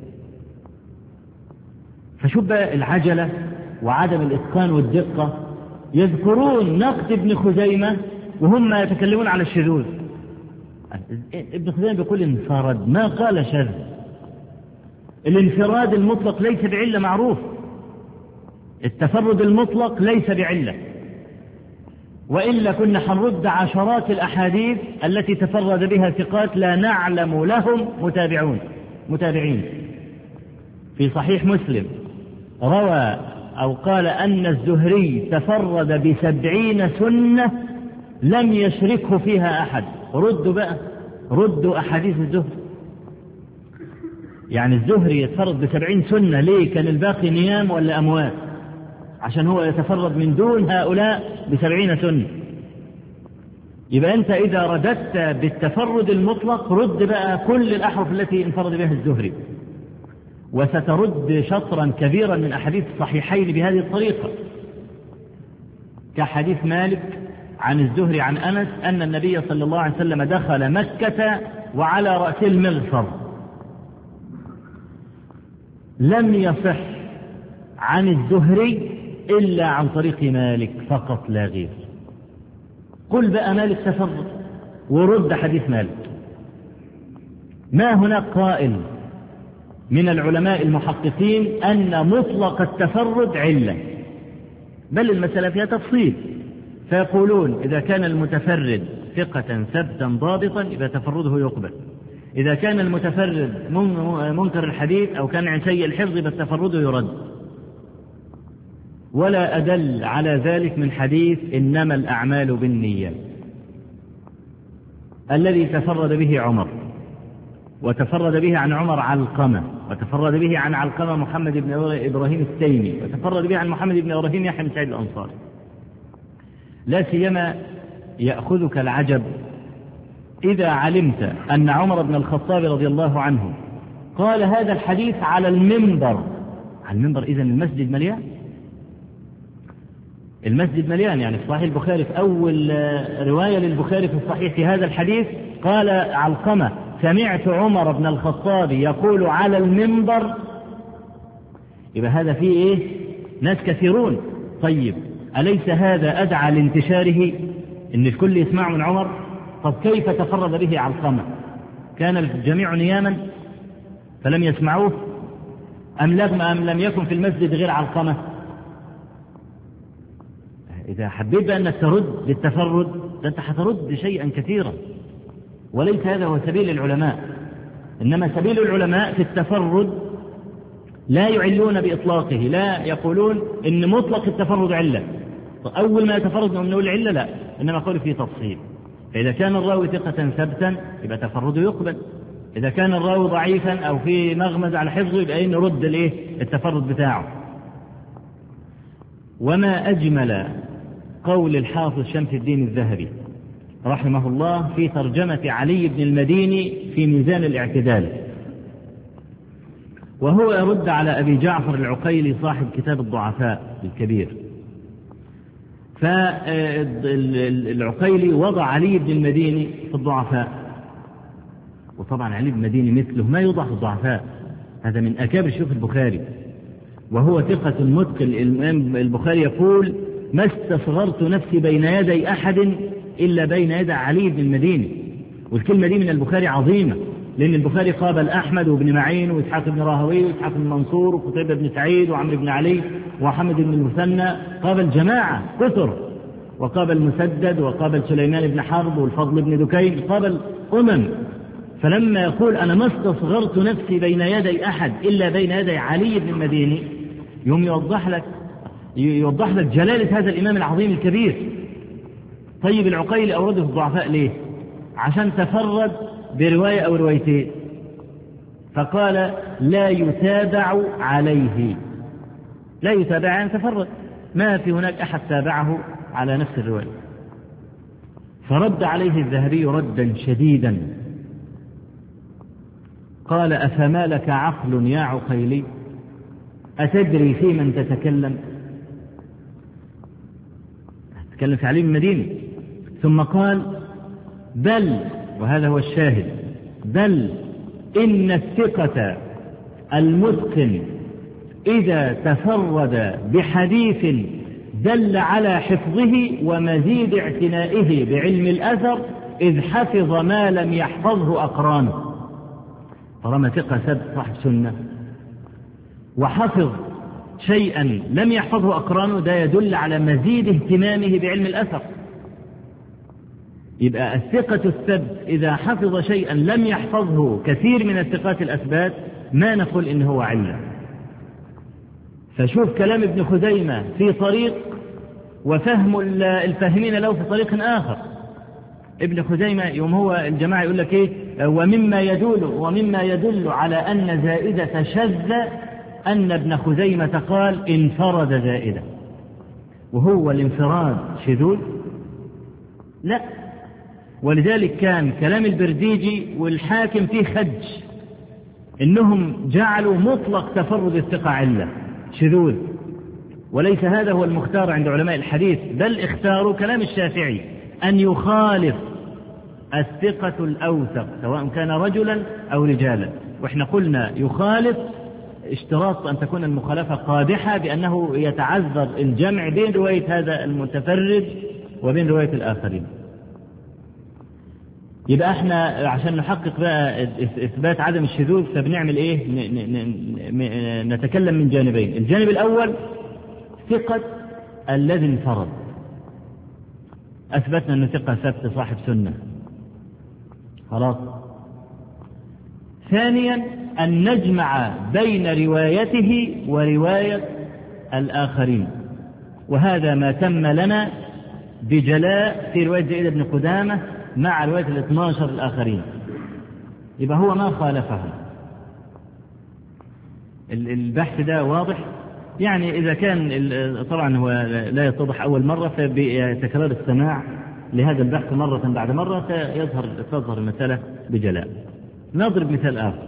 فشوف بقى العجلة وعدم الإتقان والدقة، يذكرون نقد ابن خزيمة وهم يتكلمون على الشذوذ. ابن خزيمة بيقول انفرد، ما قال شذ. الانفراد المطلق ليس بعلة معروف، التفرد المطلق ليس بعلة، وإلا كنا حنرد عشرات الأحاديث التي تفرد بها ثقات لا نعلم لهم متابعين. في صحيح مسلم روى أو قال أن الزهري تفرد ب70 سنة لم يشركه فيها أحد. ردوا أحاديث الزهري. يعني الزهري يتفرد ب70 سنة، ليه؟ كان الباقي نيام ولا أموات؟ عشان هو يتفرد من دون هؤلاء ب70 سنة. يبقى أنت إذا رددت بالتفرد المطلق رد بقى كل الأحرف التي انفرد بها الزهري، وسترد شطرا كبيرا من أحاديث الصحيحين بهذه الطريقة، كحديث مالك عن الزهري عن أنس أن النبي صلى الله عليه وسلم دخل مكة وعلى رأسه المغفر. لم يصح عن الزهري إلا عن طريق مالك فقط لا غير. قل بقى مالك تفرد ورد حديث مالك. ما هناك قائل من العلماء المحققين أن مطلق التفرد علة، بل المسألة فيها تفصيل، فيقولون إذا كان المتفرد ثقة ثبتا ضابطا إذا تفرده يقبل، إذا كان المتفرد منكر الحديث أو كان سيء الحفظ إذا تفرده يرد. ولا أدل على ذلك من حديث إنما الأعمال بالنيات الذي تفرد به عمر، وتفرد به عن عمر علقمة، وتفرد به عن علقمة محمد بن إبراهيم التيمي، وتفرد به عن محمد بن إبراهيم يحيى بن سعيد الأنصاري. لا سيما يأخذك العجب إذا علمت أن عمر بن الخطاب رضي الله عنه قال هذا الحديث على المنبر. على المنبر، إذن المسجد مليان، المسجد مليان. يعني في صحيح البخاري في أول رواية للبخاري في الصحيح في هذا الحديث قال علقمة سمعت عمر بن الخطاب يقول على المنبر. يبقى هذا فيه إيه؟ ناس كثيرون. طيب أليس هذا أدعى لانتشاره إن الكل يسمع من عمر؟ طب كيف تفرد به علقمة؟ كان الجميع نياما فلم يسمعوه أم لم يكن في المسجد غير علقمة؟ إذا حبيت أنك ترد للتفرد فأنت حترد شيئا كثيرا، وليس هذا هو سبيل العلماء. إنما سبيل العلماء في التفرد لا يعلون بإطلاقه، لا يقولون إن مطلق التفرد علة، أول ما يتفرد من نقول علة لا، إنما قالوا فيه تفصيل. فإذا كان الراوي ثقة ثبتا يبقى تفرده يقبل، إذا كان الراوي ضعيفا أو في مغمز على حفظه يبقى نرد التفرد بتاعه. وما أجمل قول الحافظ شمس الدين الذهبي رحمه الله في ترجمة علي بن المديني في ميزان الاعتدال، وهو يرد على أبي جعفر العقيلي صاحب كتاب الضعفاء الكبير. فالعقيلي وضع علي بن المديني في الضعفاء، وطبعا علي بن المديني مثله ما يوضع في الضعفاء، هذا من أكابر شيوخ البخاري وهو ثقة متقن. الإمام البخاري يقول ما استصغرت نفسي بين يدي أحد إلا بين يدي علي بن المديني. والكلمة دي من البخاري عظيمة، لأن البخاري قابل أحمد وابن معين وإسحاق بن راهوي وإسحاق بن منصور وقتيبة بن سعيد وعمرو بن علي وحمد بن المثنى، قابل جماعة كثر، وقابل مسدد وقابل سليمان بن حرب والفضل بن دكين، قابل فلما يقول أنا ما استصغرت نفسي بين يدي أحد إلا بين يدي علي بن المديني، يوم يوضح لك جلالة هذا الإمام العظيم الكبير. طيب العقيلي أورده في الضعفاء ليه؟ عشان تفرد برواية أو روايتين، فقال لا يتابع عليه، لا يتابع يعني تفرد، ما في هناك أحد تابعه على نفس الرواية. فرد عليه الذهبي ردا شديدا، قال أفما لك عقل يا عقيلي؟ أتدري في من تتكلم؟ تتكلم في علي بن المديني. ثم قال بل، وهذا هو الشاهد، بل إن الثقة المتقن إذا تفرد بحديث دل على حفظه ومزيد اعتنائه بعلم الأثر إذ حفظ ما لم يحفظه أقرانه. طالما ثقة ثبت صاحب سنة وحفظ شيئا لم يحفظه أقرانه، ده يدل على مزيد اهتمامه بعلم الأثر. يبقى الثقة الثبت إذا حفظ شيئا لم يحفظه كثير من الثقات الأثبات ما نقول إنه هو علة. فشوف كلام ابن خزيمة في طريق وفهم الفاهمين له في طريق آخر. ابن خزيمة يوم هو الجماعة يقول لك إيه ومما يدل على أن زائدة شذ أن ابن خزيمة قال انفرد زائدة، وهو الانفراد شذوذ؟ لا. ولذلك كان كلام البرديجي والحاكم فيه خدج، إنهم جعلوا مطلق تفرد الثقة علة شذوذ، وليس هذا هو المختار عند علماء الحديث، بل اختاروا كلام الشافعي أن يخالف الثقة الأوثق سواء كان رجلا أو رجالا. وإحنا قلنا يخالف اشتراط أن تكون المخالفة قادحة بأنه يتعذر الجمع بين رواية هذا المتفرد وبين رواية الآخرين. يبقى احنا عشان نحقق بقى إثبات عدم الشذوذ فبنعمل إيه؟ نتكلم من جانبين. الجانب الأول ثقة الذي انفرد، أثبتنا أنه ثقة ثبت صاحب سنة خلاص. ثانيا أن نجمع بين روايته ورواية الآخرين، وهذا ما تم لنا بجلاء في رواية زيد بن قدامة مع رواية 12 الآخرين. يبقى هو ما خالفهم. البحث ده واضح. يعني إذا كان طبعا هو لا يتضح أول مرة، فبتكرار السماع لهذا البحث مرة بعد مرة تظهر المسألة بجلاء. نضرب مثال آخر.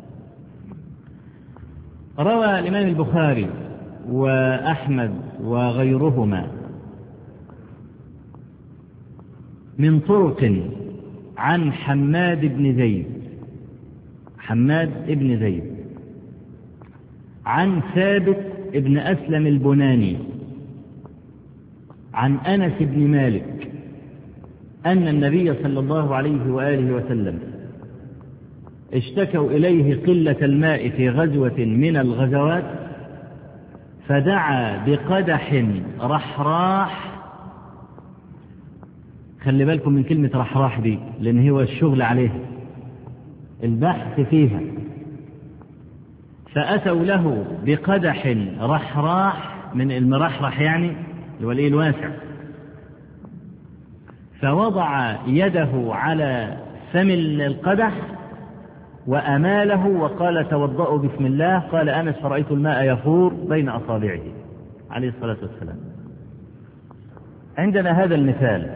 روى الإمام البخاري وأحمد وغيرهما من طرق عن حماد بن زيد عن ثابت ابن أسلم البناني عن أنس بن مالك أن النبي صلى الله عليه وآله وسلم اشتكوا إليه قلة الماء في غزوة من الغزوات، فدعا بقدح رحراح. خلي بالكم من كلمة رحراح دي، لأن هو الشغل عليها البحث فيها. فأتوا له بقدح رحراح، من المرحرح يعني الولي الواسع، فوضع يده على فم القدح وأماله وقال توضأوا بسم الله. قال أنس فرأيت الماء يفور بين أصابعه عليه الصلاة والسلام. عندنا هذا المثال،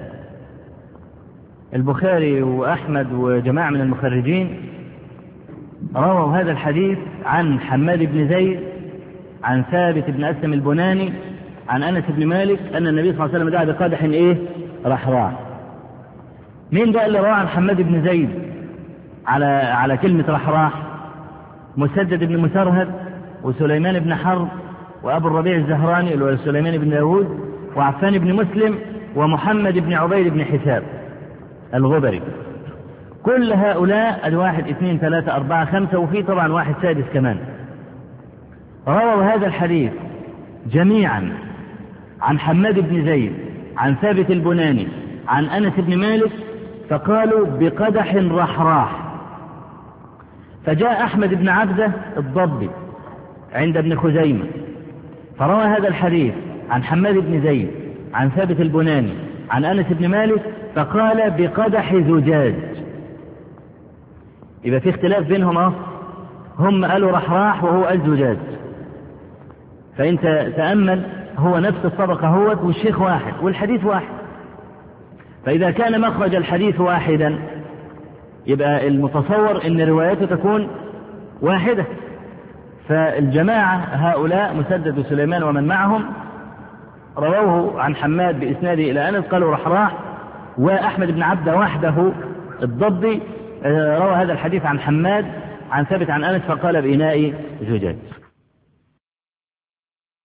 البخاري وأحمد وجماعة من المخرجين رووا هذا الحديث عن حماد بن زيد عن ثابت بن أسلم البناني عن أنس بن مالك أن النبي صلى الله عليه وسلم دعا بقدح رحراح. مين ده اللي روى عن حماد بن زيد على كلمة رحراح؟ مسدد بن مسرهد وسليمان بن حرب وأبو الربيع الزهراني وسليمان بن داود وعفان بن مسلم ومحمد بن عبيد بن حساب الغبري. كل هؤلاء 1 2 3 4 5 وفي طبعا واحد سادس كمان رووا هذا الحديث جميعا عن حماد بن زيد عن ثابت البناني عن أنس بن مالك، فقالوا بقدح رحراح. فجاء أحمد بن عبده الضبي عند ابن خزيمة فروى هذا الحديث عن حماد بن زيد عن ثابت البناني عن أنس بن مالك فقال بقدح زجاج. يبقى في اختلاف بينهم، هم قالوا رحراح وهو قال زجاج. فانت تأمل، هو نفس الطبقة هو والشيخ واحد والحديث واحد، فإذا كان مخرج الحديث واحدا يبقى المتصور ان روايته تكون واحدة. فالجماعة هؤلاء مسدد وسليمان ومن معهم رووه عن حماد بإسناده إلى أنس قالوا رحراح، وأحمد بن عبده وحده الضبي روى هذا الحديث عن حماد عن ثابت عن أنس فقال بإناء زجاج.